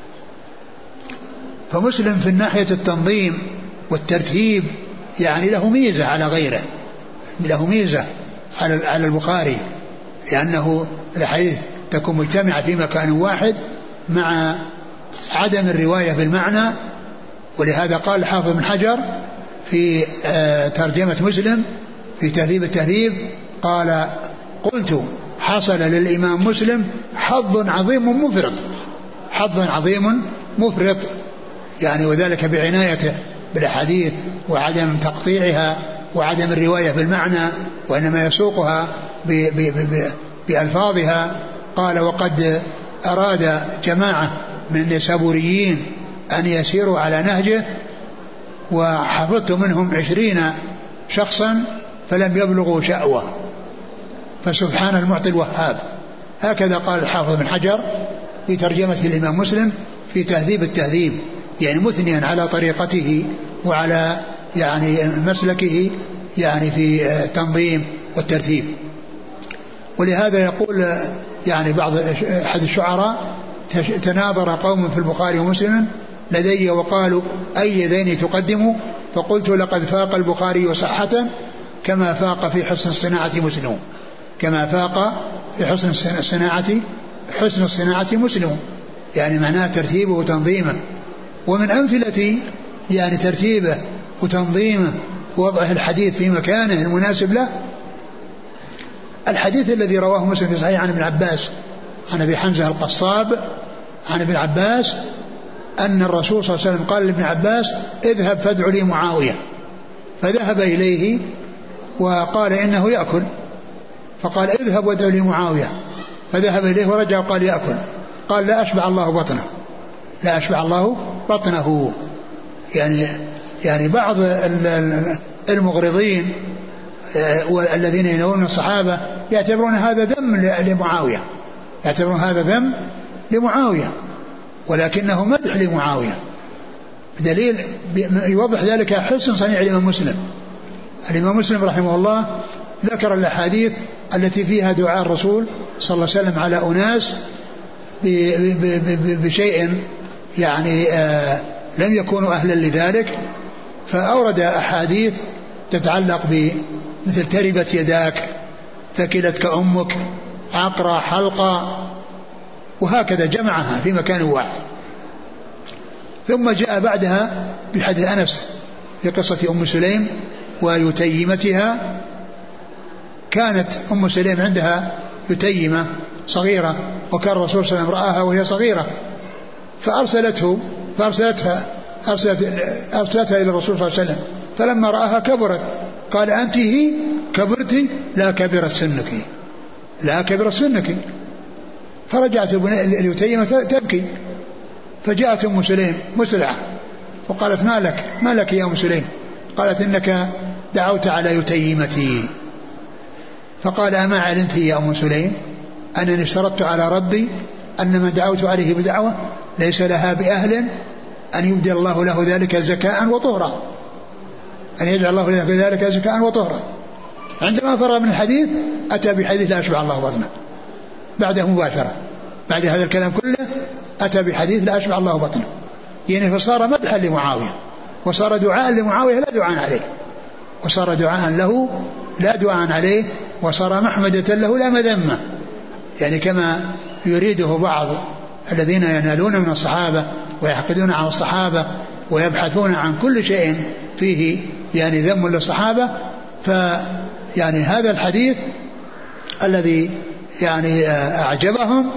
فمسلم في الناحية التنظيم والترتيب يعني له ميزة على غيره، له ميزة على البخاري، لأنه الحديث تكون مجتمعة في مكان واحد مع عدم الرواية بالمعنى. ولهذا قال الحافظ بن حجر في ترجمة مسلم في تهذيب التهذيب قال: قلت حصل للإمام مسلم حظ عظيم مفرط، حظ عظيم مفرط يعني، وذلك بعنايته بالأحاديث وعدم تقطيعها وعدم الرواية بالمعنى، وإنما يسوقها بألفاظها. قال: وقد أراد جماعة من النسابوريين أن يسيروا على نهجه، وحفظت منهم عشرين شخصا فلم يبلغوا شأوة، فسبحان المعطي الوهاب. هكذا قال الحافظ بن حجر في ترجمة الإمام مسلم في تهذيب التهذيب، يعني مثنيا على طريقته وعلى يعني مسلكه يعني في التنظيم والترتيب. ولهذا يقول يعني بعض أحد الشعراء: تناظر قوم في البخاري ومسلم لدي وقالوا أي ذين تقدم، فقلت لقد فاق البخاري صحة كما فاق في حسن الصناعة مسلم، كما فاق في حسن الصناعة حسن الصناعة مسلم، يعني معناه ترتيبه وتنظيمه. ومن أمثلة يعني ترتيبه وتنظيمه ووضعه الحديث في مكانه المناسب له الحديث الذي رواه مسلم في صحيح عن ابن عباس عن أبي حمزة القصاب عن ابن عباس أن الرسول صلى الله عليه وسلم قال لابن عباس: اذهب فادع لي معاوية. فذهب إليه وقال إنه يأكل، فقال: اذهب وادع لي معاوية. فذهب إليه ورجع وقال: يأكل. قال: لا أشبع الله بطنه، لا أشبع الله بطنه. يعني يعني بعض المغرضين والذين ينولون الصحابة يعتبرون هذا ذم لمعاوية، يعتبرون هذا ذم لمعاوية، ولكنه مدح لمعاوية، بدليل يوضح ذلك حسن صنيع الإمام مسلم. الإمام مسلم رحمه الله ذكر الأحاديث التي فيها دعاء الرسول صلى الله عليه وسلم على أناس بشيء يعني آه لم يكونوا أهلا لذلك، فأورد أحاديث تتعلق بمثل تربت يداك، ثكلتك أمك، عقرة، حلقة، وهكذا جمعها في مكان واحد. ثم جاء بعدها بحديث أنس في قصة أم سليم ويتيمتها. كانت أم سليم عندها يتيمة صغيرة، وكان الرسول صلى الله عليه وسلم رآها وهي صغيرة فأرسلته فأرسلتها أرسلت أرسلتها إلى الرسول صلى الله عليه وسلم، فلما رآها كبرت قال: أنت هي كبرتي؟ لا كبرت سنك، لا كبرت سنك. فرجعت اليتيمة تبكي، فجاءت أم سليم مسرعة وقالت: ما لك ما لك يا أم سليم؟ قالت: إنك دعوت على يتيمتي. فقال: أما علمت يا أم سليم أنني اشترطت على ربي أن من دعوت عليه بدعوة ليس لها بأهل أن يبدل الله له ذلك زكاء وطهرا، أن يجعل الله له ذلك زكاء وطهرا. عندما فرغ من الحديث أتى بحديث لا أشبع الله بطنه بعده مباشرة، بعد هذا الكلام كله أتى بحديث لا أشبع الله بطنه، يعني فصار مدحا لمعاوية، وصار دعاء لمعاوية لا دعاء عليه، وصار دعاء له لا دعاء عليه، وصار محمدة له لا مذمة، يعني كما يريده بعض الذين ينالون من الصحابة ويحقدون على الصحابة ويبحثون عن كل شيء فيه يعني ذم للصحابة. فيعني هذا الحديث الذي يعني أعجبهم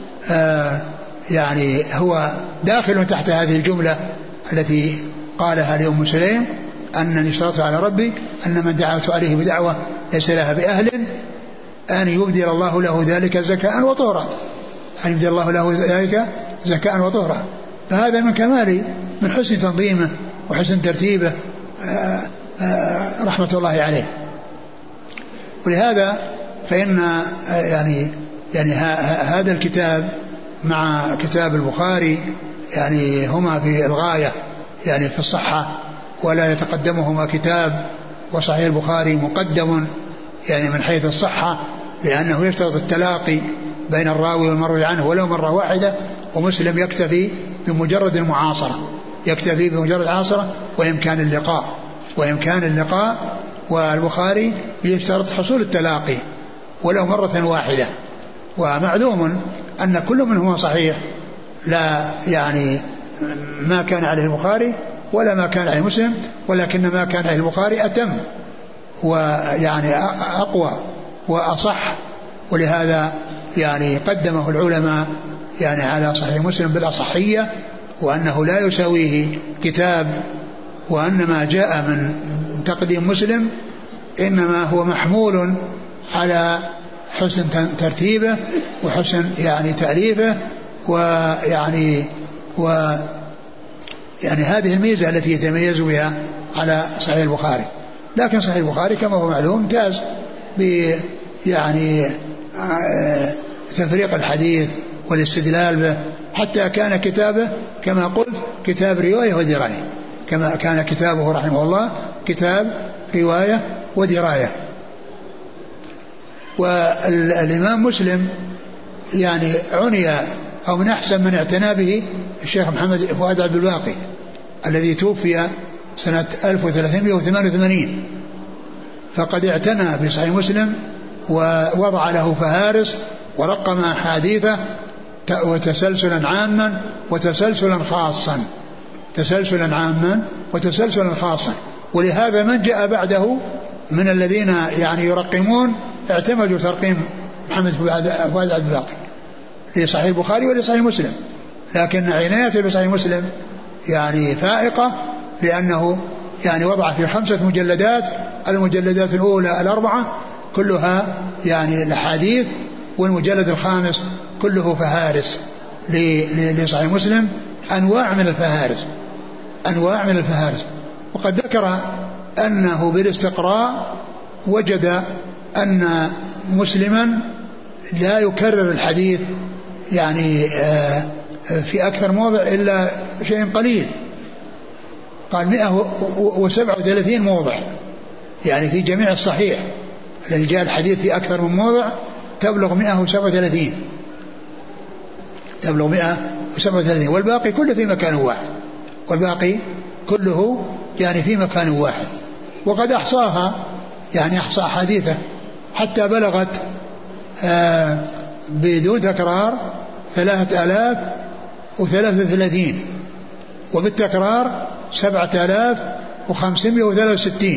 يعني هو داخل تحت هذه الجملة التي قالها لأم سليم: أنني اشترطت على ربي أن من دعوت عليه بدعوة ليس لها بأهل أن يبدل الله له ذلك زكاء وطهرا، أن يبدل الله له ذلك زكاء وطهرا. فهذا من كمال من حسن تنظيمه وحسن ترتيبه رحمة الله عليه. ولهذا فإن يعني يعني هذا الكتاب مع كتاب البخاري يعني هما في الغاية يعني في الصحة، ولا يتقدمهما كتاب، وصحيح البخاري مقدم يعني من حيث الصحة لأنه يشترط التلاقي بين الراوي والمروي عنه ولو مرة واحدة، ومسلم يكتفي بمجرد المعاصرة، يكتفي بمجرد العاصرة وإمكان اللقاء وإمكان اللقاء والبخاري يشترط حصول التلاقي ولو مرة واحدة. ومعلوم أن كل منهما صحيح، لا يعني ما كان عليه البخاري ولا ما كان عليه مسلم، ولكن ما كان عليه البخاري أتم ويعني أقوى وأصح، ولهذا يعني قدمه العلماء يعني على صحيح مسلم بالأصحية، وأنه لا يساويه كتاب، وأن ما جاء من تقديم مسلم إنما هو محمول على حسن ترتيبه وحسن يعني تأليفه، ويعني و يعني هذه الميزة التي يتميز بها على صحيح البخاري. لكن صحيح البخاري كما هو معلوم امتاز ب يعني تفريق الحديث والاستدلال به، حتى كان كتابه كما قلت كتاب رواية ودراية، كما كان كتابه رحمه الله كتاب رواية ودراية. والإمام مسلم يعني عني أو من أحسن من اعتنى به الشيخ محمد فؤاد عبد الباقي الذي توفي سنة ألف وثلاثمائة وثمانية وثمانين، فقد اعتنى بصحيح مسلم ووضع له فهارس ورقم أحاديثه وتسلسلا عاما وتسلسلا خاصا، تسلسلا عاما وتسلسلا خاصا. ولهذا من جاء بعده من الذين يعني يرقمون اعتمدوا ترقيم محمد فؤاد عبد الباقي لصحيح البخاري ولصحيح مسلم، لكن عنايته بصحيح مسلم يعني فائقة، لأنه يعني وضع في خمسة مجلدات، المجلدات الأولى الأربعة كلها يعني الأحاديث، والمجلد الخامس كله فهارس لصحيح مسلم، أنواع من الفهارس أنواع من الفهارس. وقد ذكر أنه بالاستقراء وجد أن مسلما لا يكرر الحديث يعني في أكثر موضع إلا شيء قليل، قال مئة وسبعة وثلاثين موضع يعني في جميع الصحيح الذي جاء الحديث في أكثر من موضع تبلغ مئة وسبعة وثلاثين تبلغ مئة وسبعة وثلاثين والباقي كله في مكان واحد والباقي كله يعني في مكان واحد. وقد أحصاها يعني أحصى حديثه حتى بلغت آه بدون تكرار ثلاثة آلاف وثلاثة وثلاثين، وبالتكرار سبعة آلاف وخمسمائة وثلاثة وستين.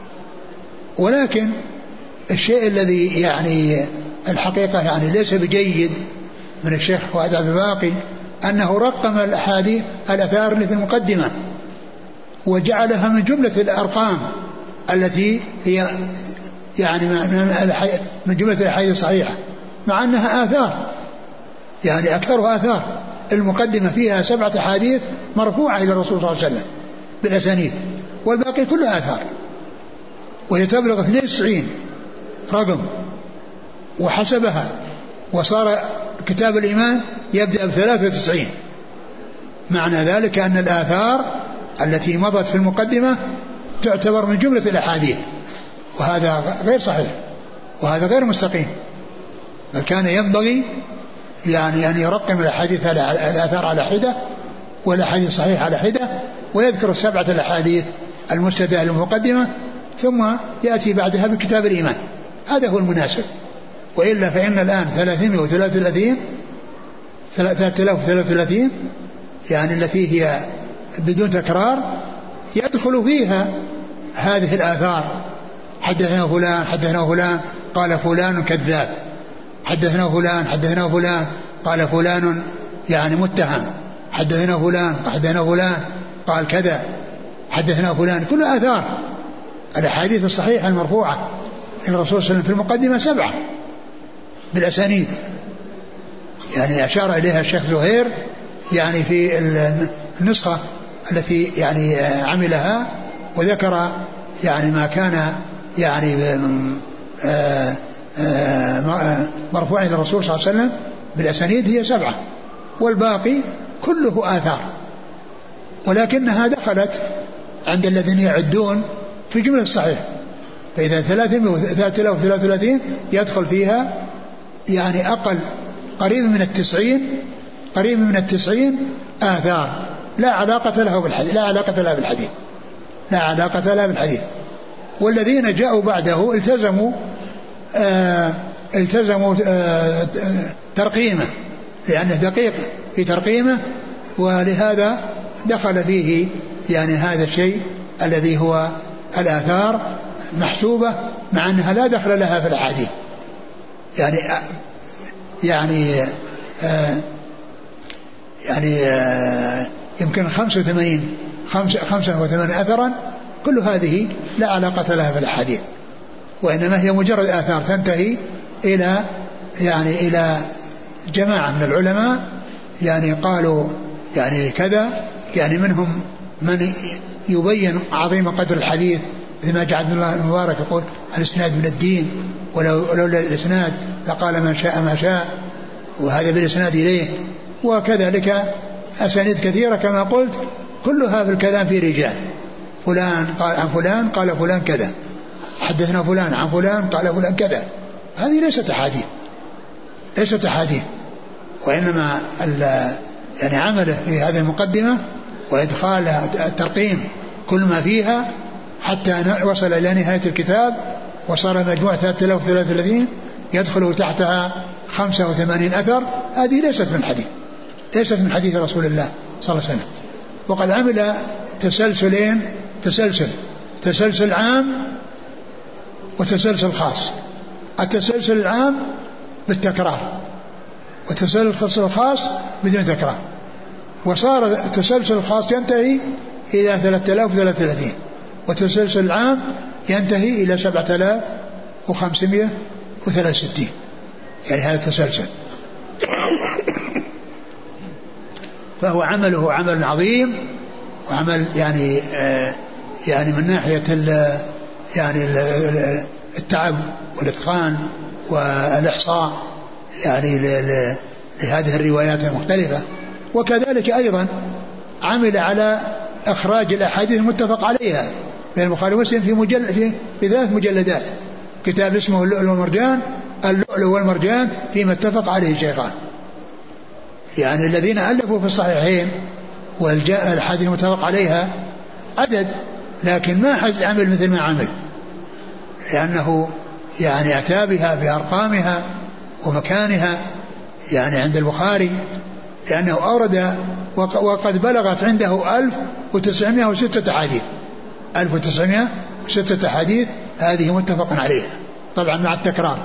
ولكن الشيء الذي يعني الحقيقة يعني ليس بجيد من الشيخ فؤاد عبد الباقي أنه رقم الأحاديث الأثار اللي في المقدمة وجعلها من جملة الأرقام التي هي يعني من جملة الأحاديث الصحيحة، مع أنها آثار يعني أكثرها آثار. المقدمة فيها سبعة أحاديث مرفوعة إلى الرسول صلى الله عليه وسلم بالأسانيد، والباقي كله آثار، وهي تبلغ اثنين وتسعين رقم وحسبها، وصار كتاب الإيمان يبدأ بثلاثة وتسعين. معنى ذلك أن الآثار التي مضت في المقدمة تعتبر من جملة الأحاديث، وهذا غير صحيح وهذا غير مستقيم، بل كان ينبغي يعني أن يرقم الأحاديث الآثار على حدة والأحاديث الصحيحة على حدة، ويذكر السبعة الأحاديث المستدى المقدمة ثم يأتي بعدها بكتاب الإيمان، هذا هو المناسب. وإلا فإن الآن ثلاثمائة وثلاثة وثلاثين ثلاثة آلاف وثلاثة وثلاثين يعني التي هي بدون تكرار يدخل فيها هذه الآثار، حدثنا فلان حدثنا فلان قال فلان كذاب، حدثنا فلان حدثنا فلان قال فلان يعني متهم، حدثنا فلان حدثنا فلان قال كذا، حدثنا فلان، كل آثار الأحاديث الصحيحة المرفوعة إلى الرسول صلى الله عليه وسلم في المقدمة سبعة بالأسانيد، يعني أشار إليها الشيخ زهير يعني في النسخة التي يعني عملها، وذكر يعني ما كان يعني مرفوعين للرسول صلى الله عليه وسلم بالأسانيد هي سبعة، والباقي كله آثار، ولكنها دخلت عند الذين يعدون في جملة الصحيح. فإذا ثلاثة آلاف وثلاثة وثلاثين يدخل فيها يعني أقل قريب من التسعين قريب من التسعين آثار لا علاقة له بالحديث لا علاقة لها بالحديث لا علاقة لها بالحديث. والذين جاءوا بعده التزموا آه التزموا آه ترقيمه، لأنه دقيق في ترقيمه، ولهذا دخل فيه يعني هذا الشيء الذي هو الآثار محسوبة، مع أنها لا دخل لها في الأحاديث. يعني يعني آه يعني آه يمكن خمسة وثمانين خمسة وثمانين أثرا، كل هذه لا علاقة لها في الأحاديث، وإنما هي مجرد آثار تنتهي إلى يعني إلى جماعة من العلماء يعني قالوا يعني كذا، يعني منهم من يبين عظيم قدر الحديث، لما جعل ابن الله المبارك يقول الإسناد من الدين، ولو لولا الإسناد لقال من شاء ما شاء، وهذا بالإسناد إليه. وكذلك أسانيد كثيرة كما قلت كلها في الكلام في رجال، فلان قال عن فلان قال فلان كذا، حدثنا فلان عن فلان قال فلان كذا. هذه ليست أحاديث ليست أحاديث وإنما يعني عمله في هذه المقدمة وإدخال الترقيم كل ما فيها حتى وصل إلى نهاية الكتاب، وصار مجموع ثلاثة آلاف وثلاثة وثلاثين يدخل تحتها خمسة وثمانين أثر. هذه ليست من حديث ليست من حديث رسول الله صلى الله عليه وسلم. وقد عمل تسلسلين تسلسل تسلسل عام وتسلسل خاص. التسلسل العام بالتكرار، وتسلسل الخاص بدون تكرار، وصار التسلسل الخاص ينتهي إلى ثلاثة آلاف وثلاثة وثلاثين، وتسلسل العام ينتهي إلى سبعة آلاف وخمسمائة وثلاثة وستين. يعني هذا التسلسل فهو عمله عمل عظيم، وعمل يعني آه يعني من ناحية يعني التعب والإتقان والإحصاء يعني لهذه الروايات المختلفة. وكذلك أيضا عمل على إخراج الأحاديث المتفق عليها بين البخاري ومسلم في مجلد في, في ثلاث مجلدات، كتاب اسمه اللؤلؤ والمرجان اللؤلؤ والمرجان فيما اتفق عليه الشيخان. يعني الذين ألفوا في الصحيحين والأحاديث المتفق عليها عدد، لكن ما حد عمل مثل ما عمل، لأنه يعني أتى بها بأرقامها ومكانها يعني عند البخاري، لأنه أورد وقد بلغت عنده ألف وتسعمائة وستة حديث ألف وتسعمائة وستة حديث هذه متفق عليها طبعا مع التكرار.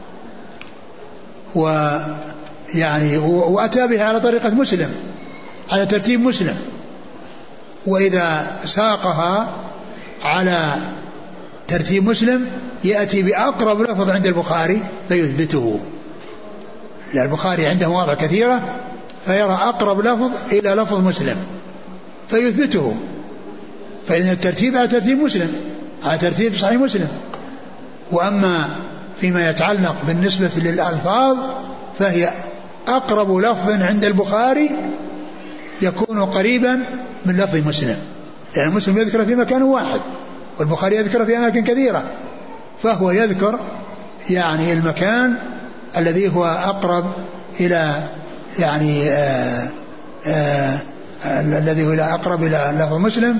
ويعني وأتى بها على طريقة مسلم على ترتيب مسلم، وإذا ساقها على ترتيب مسلم يأتي بأقرب لفظ عند البخاري فيثبته، لأن البخاري عنده مواضع كثيرة فيرى أقرب لفظ إلى لفظ مسلم فيثبته. فإن الترتيب على ترتيب مسلم على ترتيب صحيح مسلم. وأما فيما يتعلق بالنسبة للألفاظ فهي أقرب لفظ عند البخاري يكون قريبا من لفظ مسلم، لأن مسلم يذكر في مكان واحد والبخاري يذكر في أماكن كثيرة، فهو يذكر يعني المكان الذي هو أقرب إلى يعني آآ آآ الذي هو أقرب إلى لفظ مسلم،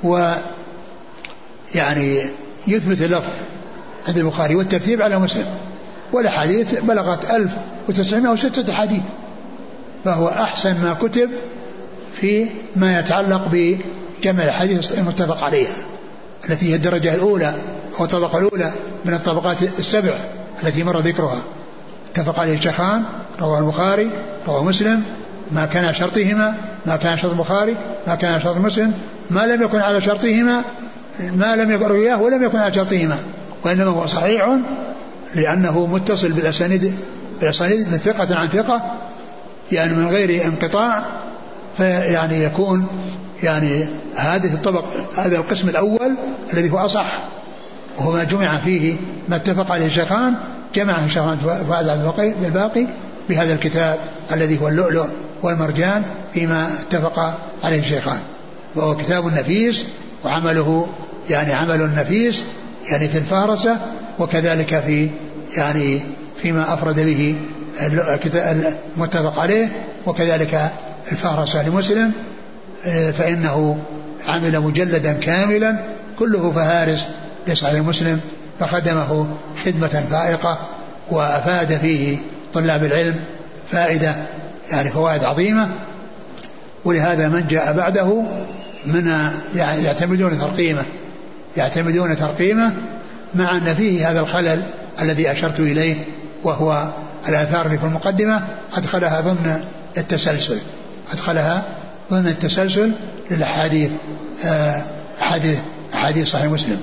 ويعني يثبت اللفظ عند البخاري والترتيب على مسلم. والحديث بلغت ألف وتسعمائة وستة حديث، فهو أحسن ما كتب في ما يتعلق بجمع الحديث المتفق عليها التي هي الدرجة الأولى أو الطبقة الأولى من الطبقات السبع التي مر ذكرها. اتفق عليه الشيخان، رواه البخاري رواه مسلم، ما كان على شرطهما ما كان على شرط البخاري ما كان على شرط مسلم، ما لم يكن على شرطهما ما لم يكن رواه ولم يكن على شرطهما، وإنما هو صحيح لأنه متصل بالأسانيد بالأسانيد من ثقة عن ثقة يعني من غير انقطاع. فيعني يكون يعني هذه الطبق هذا القسم الأول الذي هو أصح وهو ما جمع فيه ما اتفق عليه الشيخان جمعه الشيخان فؤاد بالباقي بهذا الكتاب الذي هو اللؤلؤ والمرجان فيما اتفق عليه الشيخان، وهو كتاب نفيس وعمله يعني عمل نفيس يعني في الفهرسة، وكذلك في يعني فيما أفرد به المتفق عليه، وكذلك الفهرسة لمسلم، فإنه عمل مجلدا كاملا كله فهارس لصحيح مسلم، فخدمه خدمة فائقة وأفاد فيه طلاب العلم فائدة يعني فوائد عظيمة. ولهذا من جاء بعده من يعني يعتمدون ترقيمه يعتمدون ترقيمه مع أن فيه هذا الخلل الذي أشرت إليه، وهو الآثار اللي في المقدمة أدخلها ضمن التسلسل أدخلها ضمن التسلسل للأحاديث أحاديث أحاديث صحيح مسلم.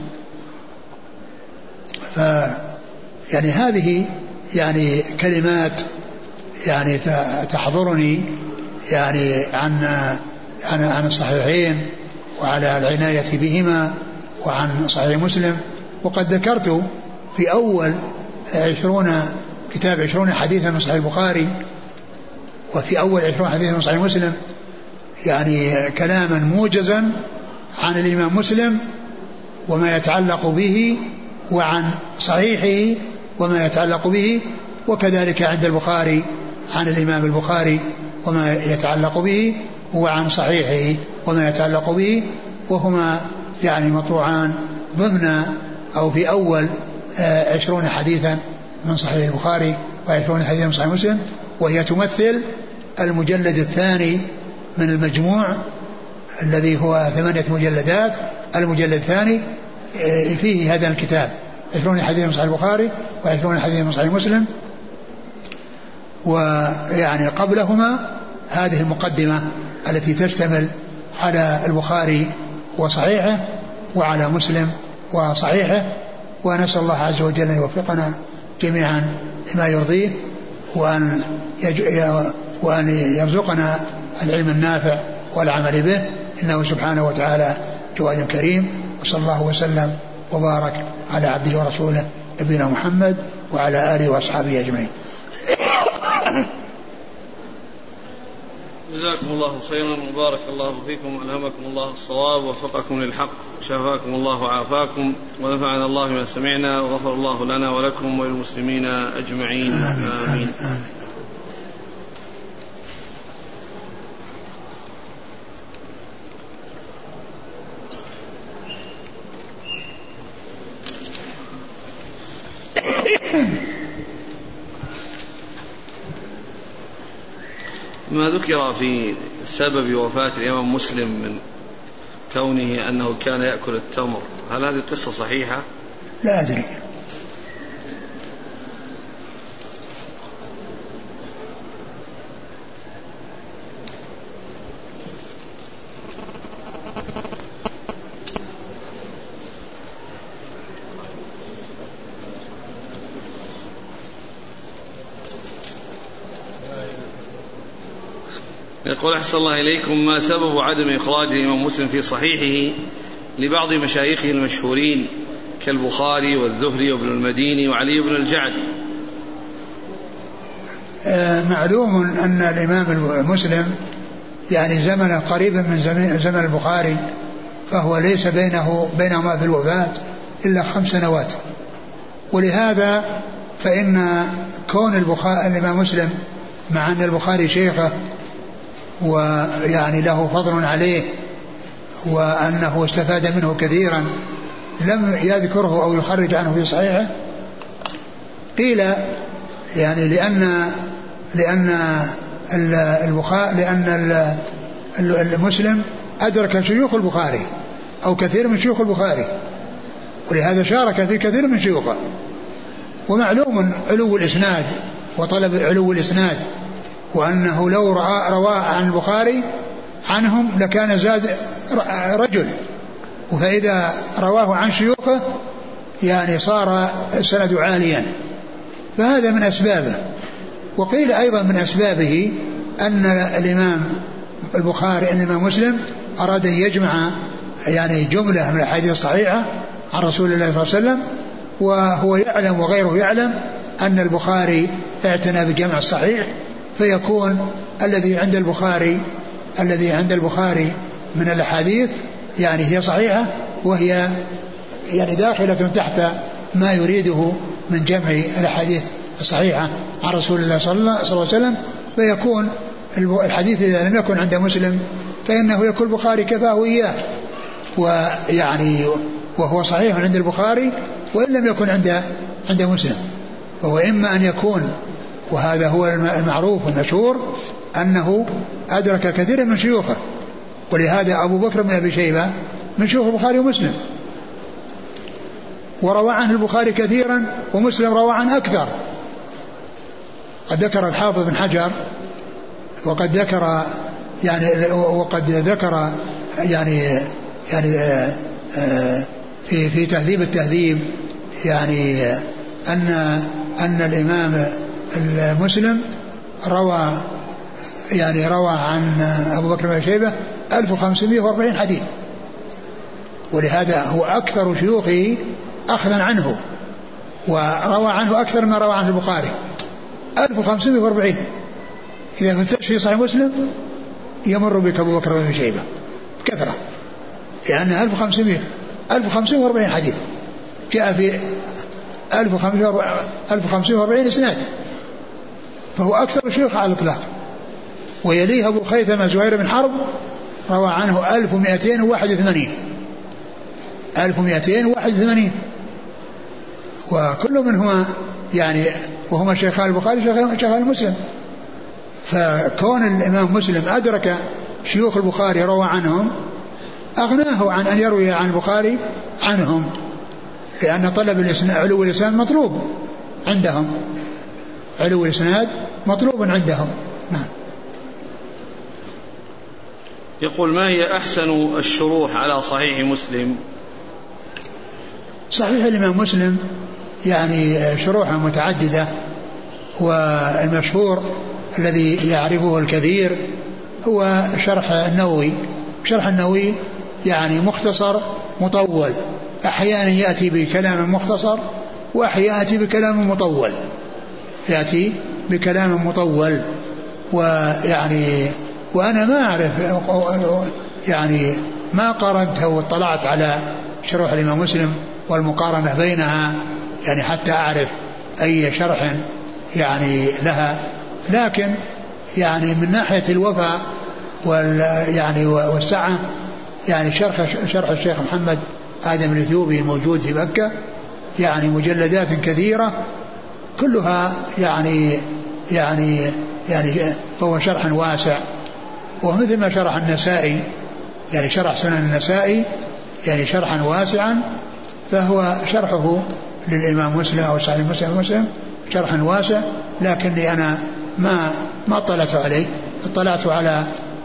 ف يعني هذه يعني كلمات يعني تحضرني يعني عن عن عن الصحيحين وعلى العناية بهما وعن صحيح مسلم. وقد ذكرت في أول عشرون كتاب عشرون حديثا من صحيح البخاري، وفي أول عشرون حديثا من صحيح مسلم يعني كلاما موجزا عن الإمام مسلم وما يتعلق به، وعن صحيحه وما يتعلق به، وكذلك عند البخاري عن الإمام البخاري وما يتعلق به، وعن صحيحه وما يتعلق به، وهما يعني مطروعان ضمن أو في أول عشرون حديثا من صحيح البخاري وعشرون حديثا من صحيح مسلم، وهي تمثل المجلد الثاني من المجموع الذي هو ثمانية مجلدات. المجلد الثاني فيه هذا الكتاب عشرون حديثا من صحيح البخاري وعشرون حديثا من صحيح مسلم، ويعني قبلهما هذه المقدمة التي تشتمل على البخاري وصحيحه وعلى مسلم وصحيحه. ونسأل الله عز وجل أن يوفقنا جميعا لما يرضيه، وأن, وأن يرزقنا العلم النافع والعمل به، إنه سبحانه وتعالى جواد كريم. وصلى الله وسلم وبارك على عبده ورسوله نبينا محمد وعلى آله وأصحابه أجمعين. جزاكم الله خيرا وبارك الله فيكم، ألهمكم الله الصواب ووفقكم للحق، شفاكم الله وعافاكم، ونفعنا الله بما سمعنا، وغفر الله لنا ولكم وللمسلمين أجمعين. آمين, آمين. آمين. ما ذكر في سبب وفاة الإمام مسلم من كونه أنه كان يأكل التمر، هل هذه القصة صحيحة؟ لا أدري. يقول أحسن الله إليكم، ما سبب عدم إخراج الإمام مسلم في صحيحه لبعض مشايخه المشهورين كالبخاري والزهري وابن المديني وعلي بن الجعد؟ معلوم أن الإمام مسلم يعني زمن قريبا من زمن البخاري، فهو ليس بينه بينهما في الوفاة إلا خمس سنوات، ولهذا فإن كون البخاري الإمام مسلم مع أن البخاري شيخه ويعني له فضل عليه وأنه استفاد منه كثيرا لم يذكره أو يخرج عنه في صحيحه، قيل يعني لأن لأن البخاري لأن المسلم أدرك شيوخ البخاري أو كثير من شيوخ البخاري، ولهذا شارك في كثير من شيوخه. ومعلوم علو الإسناد وطلب علو الإسناد، وأنه لو رواه عن البخاري عنهم لكان زاد رجل، فإذا رواه عن شيوخه يعني صار السند عاليا، فهذا من أسبابه. وقيل أيضا من أسبابه أن الإمام البخاري الإمام مسلم أراد أن يجمع يعني جملة من الأحاديث الصحيحة عن رسول الله صلى الله عليه وسلم، وهو يعلم وغيره يعلم أن البخاري اعتنى بجمع الصحيح، فيكون الذي عند البخاري الذي عند البخاري من الأحاديث يعني هي صحيحة، وهي يعني داخلة تحت ما يريده من جمع الأحاديث الصحيحة عن رسول الله صلى الله عليه وسلم. فيكون الحديث إذا لم يكن عند مسلم فإنه يكون البخاري كفاه إياه، ويعني وهو صحيح عند البخاري وإن لم يكن عند عند مسلم. فهو إما أن يكون، وهذا هو المعروف والمشهور، أنه أدرك كثيرا من شيوخه، ولهذا أبو بكر بن أبي شيبة من شيوخ البخاري ومسلم، وروى عنه البخاري كثيرا ومسلم روى عنه أكثر. قد ذكر الحافظ بن حجر وقد ذكر يعني وقد ذكر يعني يعني في في تهذيب التهذيب يعني أن أن الإمام المسلم روى يعني روى عن أبو بكر بن شيبة ألف وخمسمائة وأربعين حديث، ولهذا هو أكثر شيوخه أخذا عنه، وروى عنه أكثر ما روى عنه البخاري ألف وخمسمائة وأربعين. إذا فتش في صحيح مسلم يمر بك أبو بكر بن شيبة بكثرة، لأن ألف وخمسمائة ألف وخمسمائة وأربعين حديث جاء في ألف وخمسمائة وأربعين إسناد، فهو أكثر شيوخ على الإطلاق. ويليه أبو خيثمة زهير بن حرب روى عنه ألف ومئتين وواحد وثمانين ألف ومئتين وواحد وثمانين، وكل منهما يعني وهما شيخان البخاري شيخان مسلم. فكون الإمام مسلم أدرك شيوخ البخاري روى عنهم أغناه عن أن يروي عن البخاري عنهم، لأن طلب علو الإسناد مطلوب عندهم، علو الإسناد مطلوب عندهم. نعم. يقول: ما هي أحسن الشروح على صحيح مسلم؟ صحيح الإمام مسلم يعني شروحه متعددة، والمشهور الذي يعرفه الكثير هو شرح النووي. شرح النووي يعني مختصر مطول، أحيانا يأتي بكلام مختصر وأحيانا يأتي بكلام مطول يأتي بكلام مطول ويعني وأنا ما أعرف يعني ما قارنت واطلعت على شروح الإمام مسلم والمقارنة بينها يعني حتى أعرف أي شرح يعني لها، لكن يعني من ناحية الوفاء وال يعني والسعة يعني شرح شرح الشيخ محمد آدم الإثيوبي الموجود في مكة يعني مجلدات كثيرة كلها يعني يعني يعني فهو شرح واسع، ومثل ما شرح النسائي يعني شرح سنن النسائي يعني شرحا واسعا، فهو شرحه للإمام مسلم أو صحيح مسلم مسلم شرحا واسع، لكني أنا ما ما اطلعت عليه، اطلعت على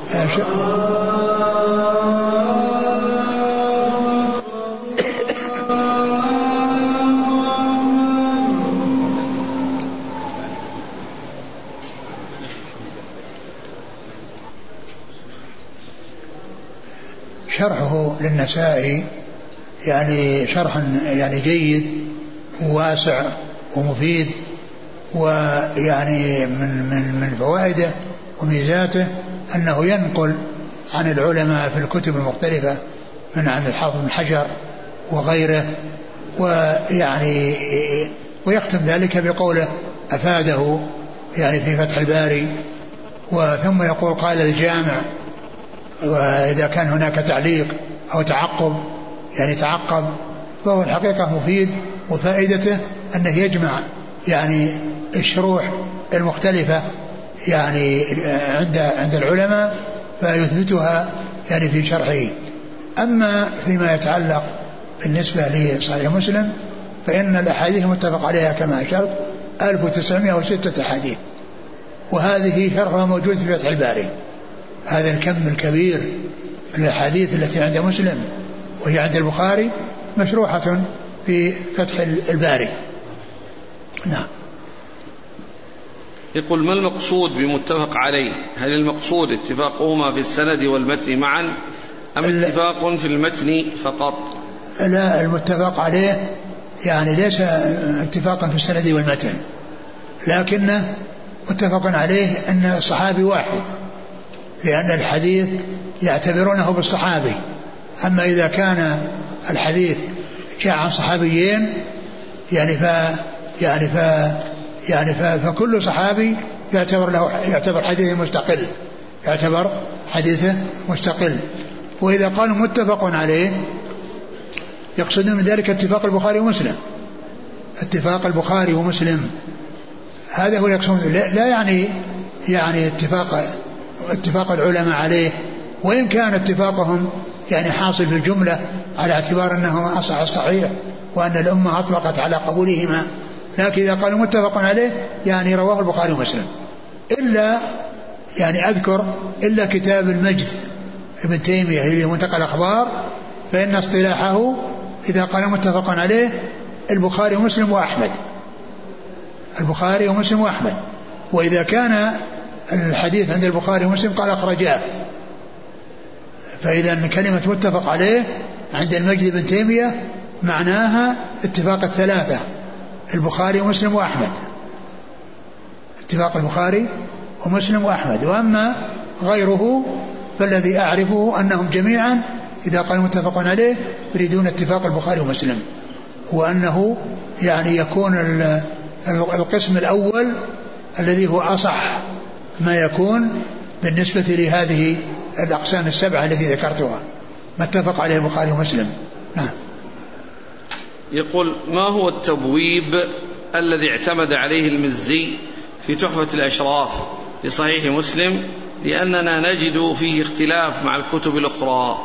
شرحه للنسائي يعني شرح يعني جيد وواسع ومفيد، ويعني من من من فوائده وميزاته أنه ينقل عن العلماء في الكتب المختلفة من عن الحافظ بن حجر وغيره، ويعني ويختم ذلك بقوله أفاده يعني في فتح الباري، وثم يقول قال الجامع، وإذا كان هناك تعليق أو تعقب يعني تعقب، فهو الحقيقة مفيد، وفائدته أنه يجمع يعني الشروح المختلفة يعني عند عند العلماء فيثبتها يعني في شرحه. أما فيما يتعلق بالنسبة لصحيح مسلم فإن الأحاديث المتفق عليها كما أشرت ألف وتسعمائة وستة أحاديث، وهذه شرحها موجود في فتح الباري. هذا الكم الكبير من الأحاديث التي عند مسلم وهي عند البخاري مشروحة في فتح الباري. نعم. يقول: ما المقصود بمتفق عليه؟ هل المقصود اتفاقهما في السند والمتن معا أم اتفاق في المتن فقط؟ لا المتفق عليه يعني ليس اتفاقا في السند والمتن، لكنه متفق عليه أن الصحابي واحد، لأن الحديث يعتبرونه بالصحابي. أما إذا كان الحديث جاء عن صحابيين يعني ف يعني ف يعني ف فكل صحابي يعتبر له يعتبر حديثه مستقل يعتبر حديثه مستقل. وإذا قالوا متفق عليه يقصدون من ذلك اتفاق البخاري ومسلم، اتفاق البخاري ومسلم هذا هو يقصدون، لا يعني يعني اتفاق اتفاق العلماء عليه، وإن كان اتفاقهم يعني حاصل في الجملة على اعتبار أنه أصح الصحيح وأن الأمة أطلقت على قبولهما، لكن إذا قالوا متفق عليه يعني رواه البخاري ومسلم، إلا يعني أذكر إلا كتاب المجد ابن تيمية اللي منتقى الأخبار، فإن اصطلاحه إذا قال متفق عليه البخاري ومسلم وأحمد، البخاري ومسلم وأحمد. وإذا كان الحديث عند البخاري ومسلم قال أخرجاه، فإذا كلمة متفق عليه عند المجد بن تيمية معناها اتفاق الثلاثة البخاري ومسلم وأحمد، اتفاق البخاري ومسلم وأحمد. وأما غيره فالذي أعرفه أنهم جميعا إذا قالوا متفق عليه يريدون اتفاق البخاري ومسلم، وأنه يعني يكون القسم الأول الذي هو أصح ما يكون بالنسبة لهذه الأقسام السبعة التي ذكرتها، ما اتفق عليه البخاري ومسلم. نعم. يقول: ما هو التبويب الذي اعتمد عليه المزي في تحفة الأشراف لصحيح مسلم، لأننا نجد فيه اختلاف مع الكتب الأخرى؟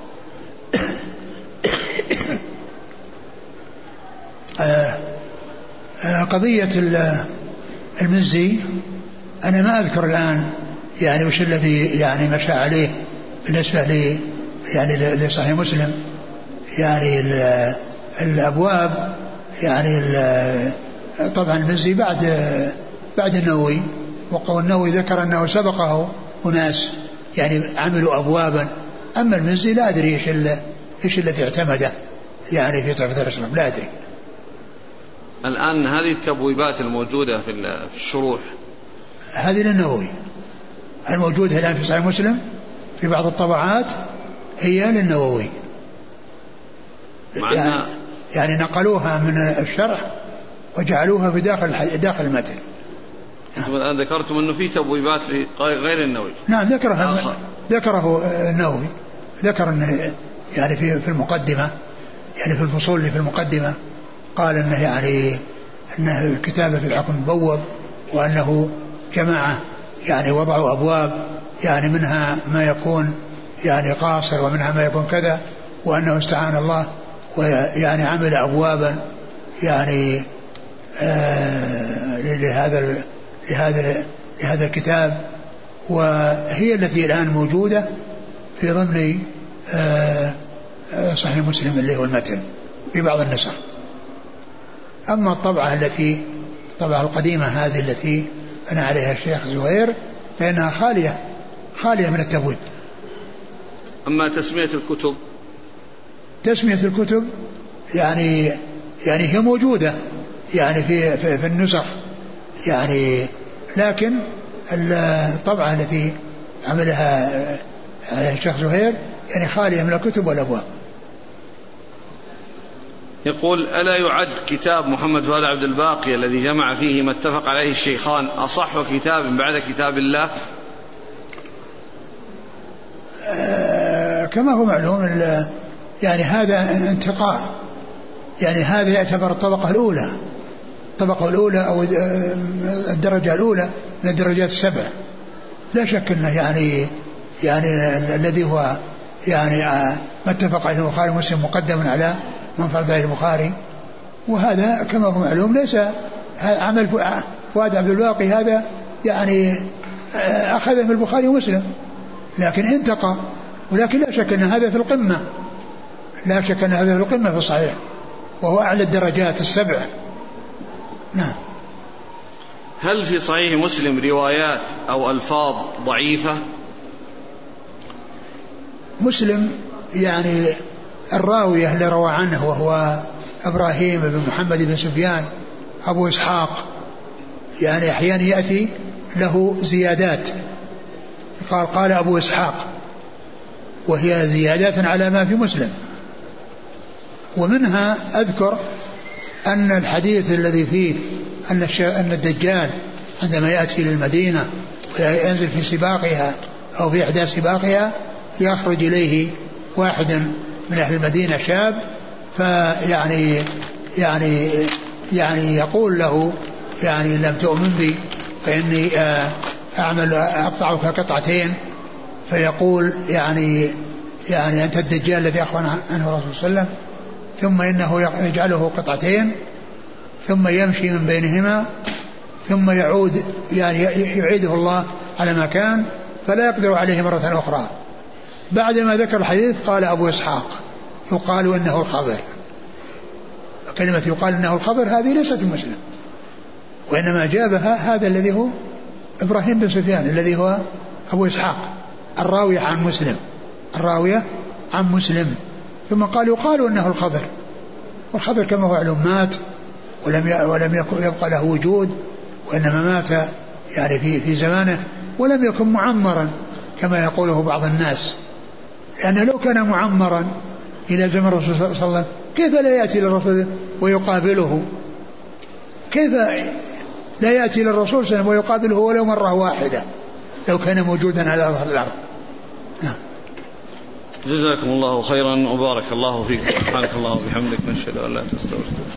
آه آه قضية المزي أنا ما أذكر الآن يعني وش الذي يعني مشى عليه بالنسبة لي يعني لصحيح مسلم. يعني الأبواب يعني طبعا المزي بعد بعد النووي، وقال النووي ذكر أنه سبقه أناس يعني عملوا أبوابا، أما المزي لا أدري إيش إيش الذي اعتمده يعني في تحفة الأشراف، لا أدري. الآن هذه التبويبات الموجودة في الشروح هذه للنووي، الموجودة الآن في صحيح مسلم في بعض الطبعات هي للنووي، يعني, يعني نقلوها من الشرح وجعلوها في داخل داخل المتن. الآن ذكرتم أنه في تبويبات غير النووي. نعم ذكرها ذكره النووي، ذكر أنه يعني في في المقدمة يعني في الفصول اللي في المقدمة قال أنه يعني أنه الكتابة في الحكم مبوب، وأنه جماعة يعني وضعوا أبواب يعني منها ما يكون يعني قاصر ومنها ما يكون كذا، وأنه استعان الله ويعني عمل أبوابا يعني آه لهذا لهذا لهذا الكتاب، وهي التي الآن موجودة في ضمن آه صحيح مسلم اللي هو المتن في بعض النسخ. أما الطبعة التي الطبعة القديمة هذه التي أنا عليها الشيخ زهير فإنها خالية خالية من التبويب. أما تسمية الكتب تسمية الكتب يعني يعني هي موجودة يعني في في, في النسخ يعني، لكن الطبعة التي عملها عليها الشيخ زهير يعني خالية من الكتب والأبواب. يقول: ألا يعد كتاب محمد فؤاد عبد الباقي الذي جمع فيه ما اتفق عليه الشيخان أصح كتاب بعد كتاب الله؟ آه كما هو معلوم يعني هذا انتقاء، يعني هذا يعتبر الطبقة الأولى الطبقة الأولى أو الدرجة الأولى من الدرجات السبع، لا شك أنه يعني يعني الذي هو يعني ما اتفق عليه البخاري ومسلم مقدم على من فرض عليه البخاري، وهذا كما هو معلوم ليس عمل فؤاد عبد الباقي، هذا يعني أخذ من البخاري ومسلم لكن انتقى، ولكن لا شك أن هذا في القمة، لا شك أن هذا في القمة في الصحيح وهو أعلى الدرجات السبع. نعم. هل في صحيح مسلم روايات أو ألفاظ ضعيفة؟ مسلم يعني الراوية اللي روى عنه وهو إبراهيم بن محمد بن سفيان أبو إسحاق يعني أحيانا يأتي له زيادات قال قال أبو إسحاق وهي زيادات على ما في مسلم. ومنها أذكر أن الحديث الذي فيه أن أن الدجال عندما يأتي للمدينة وينزل في سباقها أو في إحدى سباقها يخرج إليه واحد من أهل المدينة شاب فيعني يعني يعني يقول له يعني لم تؤمن بي فإني أعمل أقطعك قطعتين. فيقول يعني يعني أنت الدجال الذي أخبر عنه الرسول صلى الله عليه وسلم ثم إنه يجعله قطعتين ثم يمشي من بينهما ثم يعود يعني يعيده الله على ما كان فلا يقدر عليه مرة أخرى. بعدما ذكر الحديث قال أبو إسحاق يقال إنه الخضر. كلمة يقال إنه الخضر هذه ليست مسلم وإنما جابها هذا الذي هو إبراهيم بن سفيان الذي هو أبو إسحاق الراوية عن مسلم الراوية عن مسلم. ثم قال يقال إنه الخضر والخضر كما هو علم مات ولم ولم يكن يبقى له وجود وإنما مات يعني في في زمانه ولم يكن معمرا كما يقوله بعض الناس لأنه لو كان معمرا إلى زمن الرسول صلى الله عليه وسلم كيف لا يأتي للرسول ويقابله كيف لا يأتي للرسول صلى الله عليه وسلم ويقابله ولو مرة واحدة لو كان موجودا على ظهر الأرض. جزاكم الله خيرا وبارك الله فيكم. سبحانك اللهم وبحمدك نشهد أن لا إله إلا أنت نستغفرك.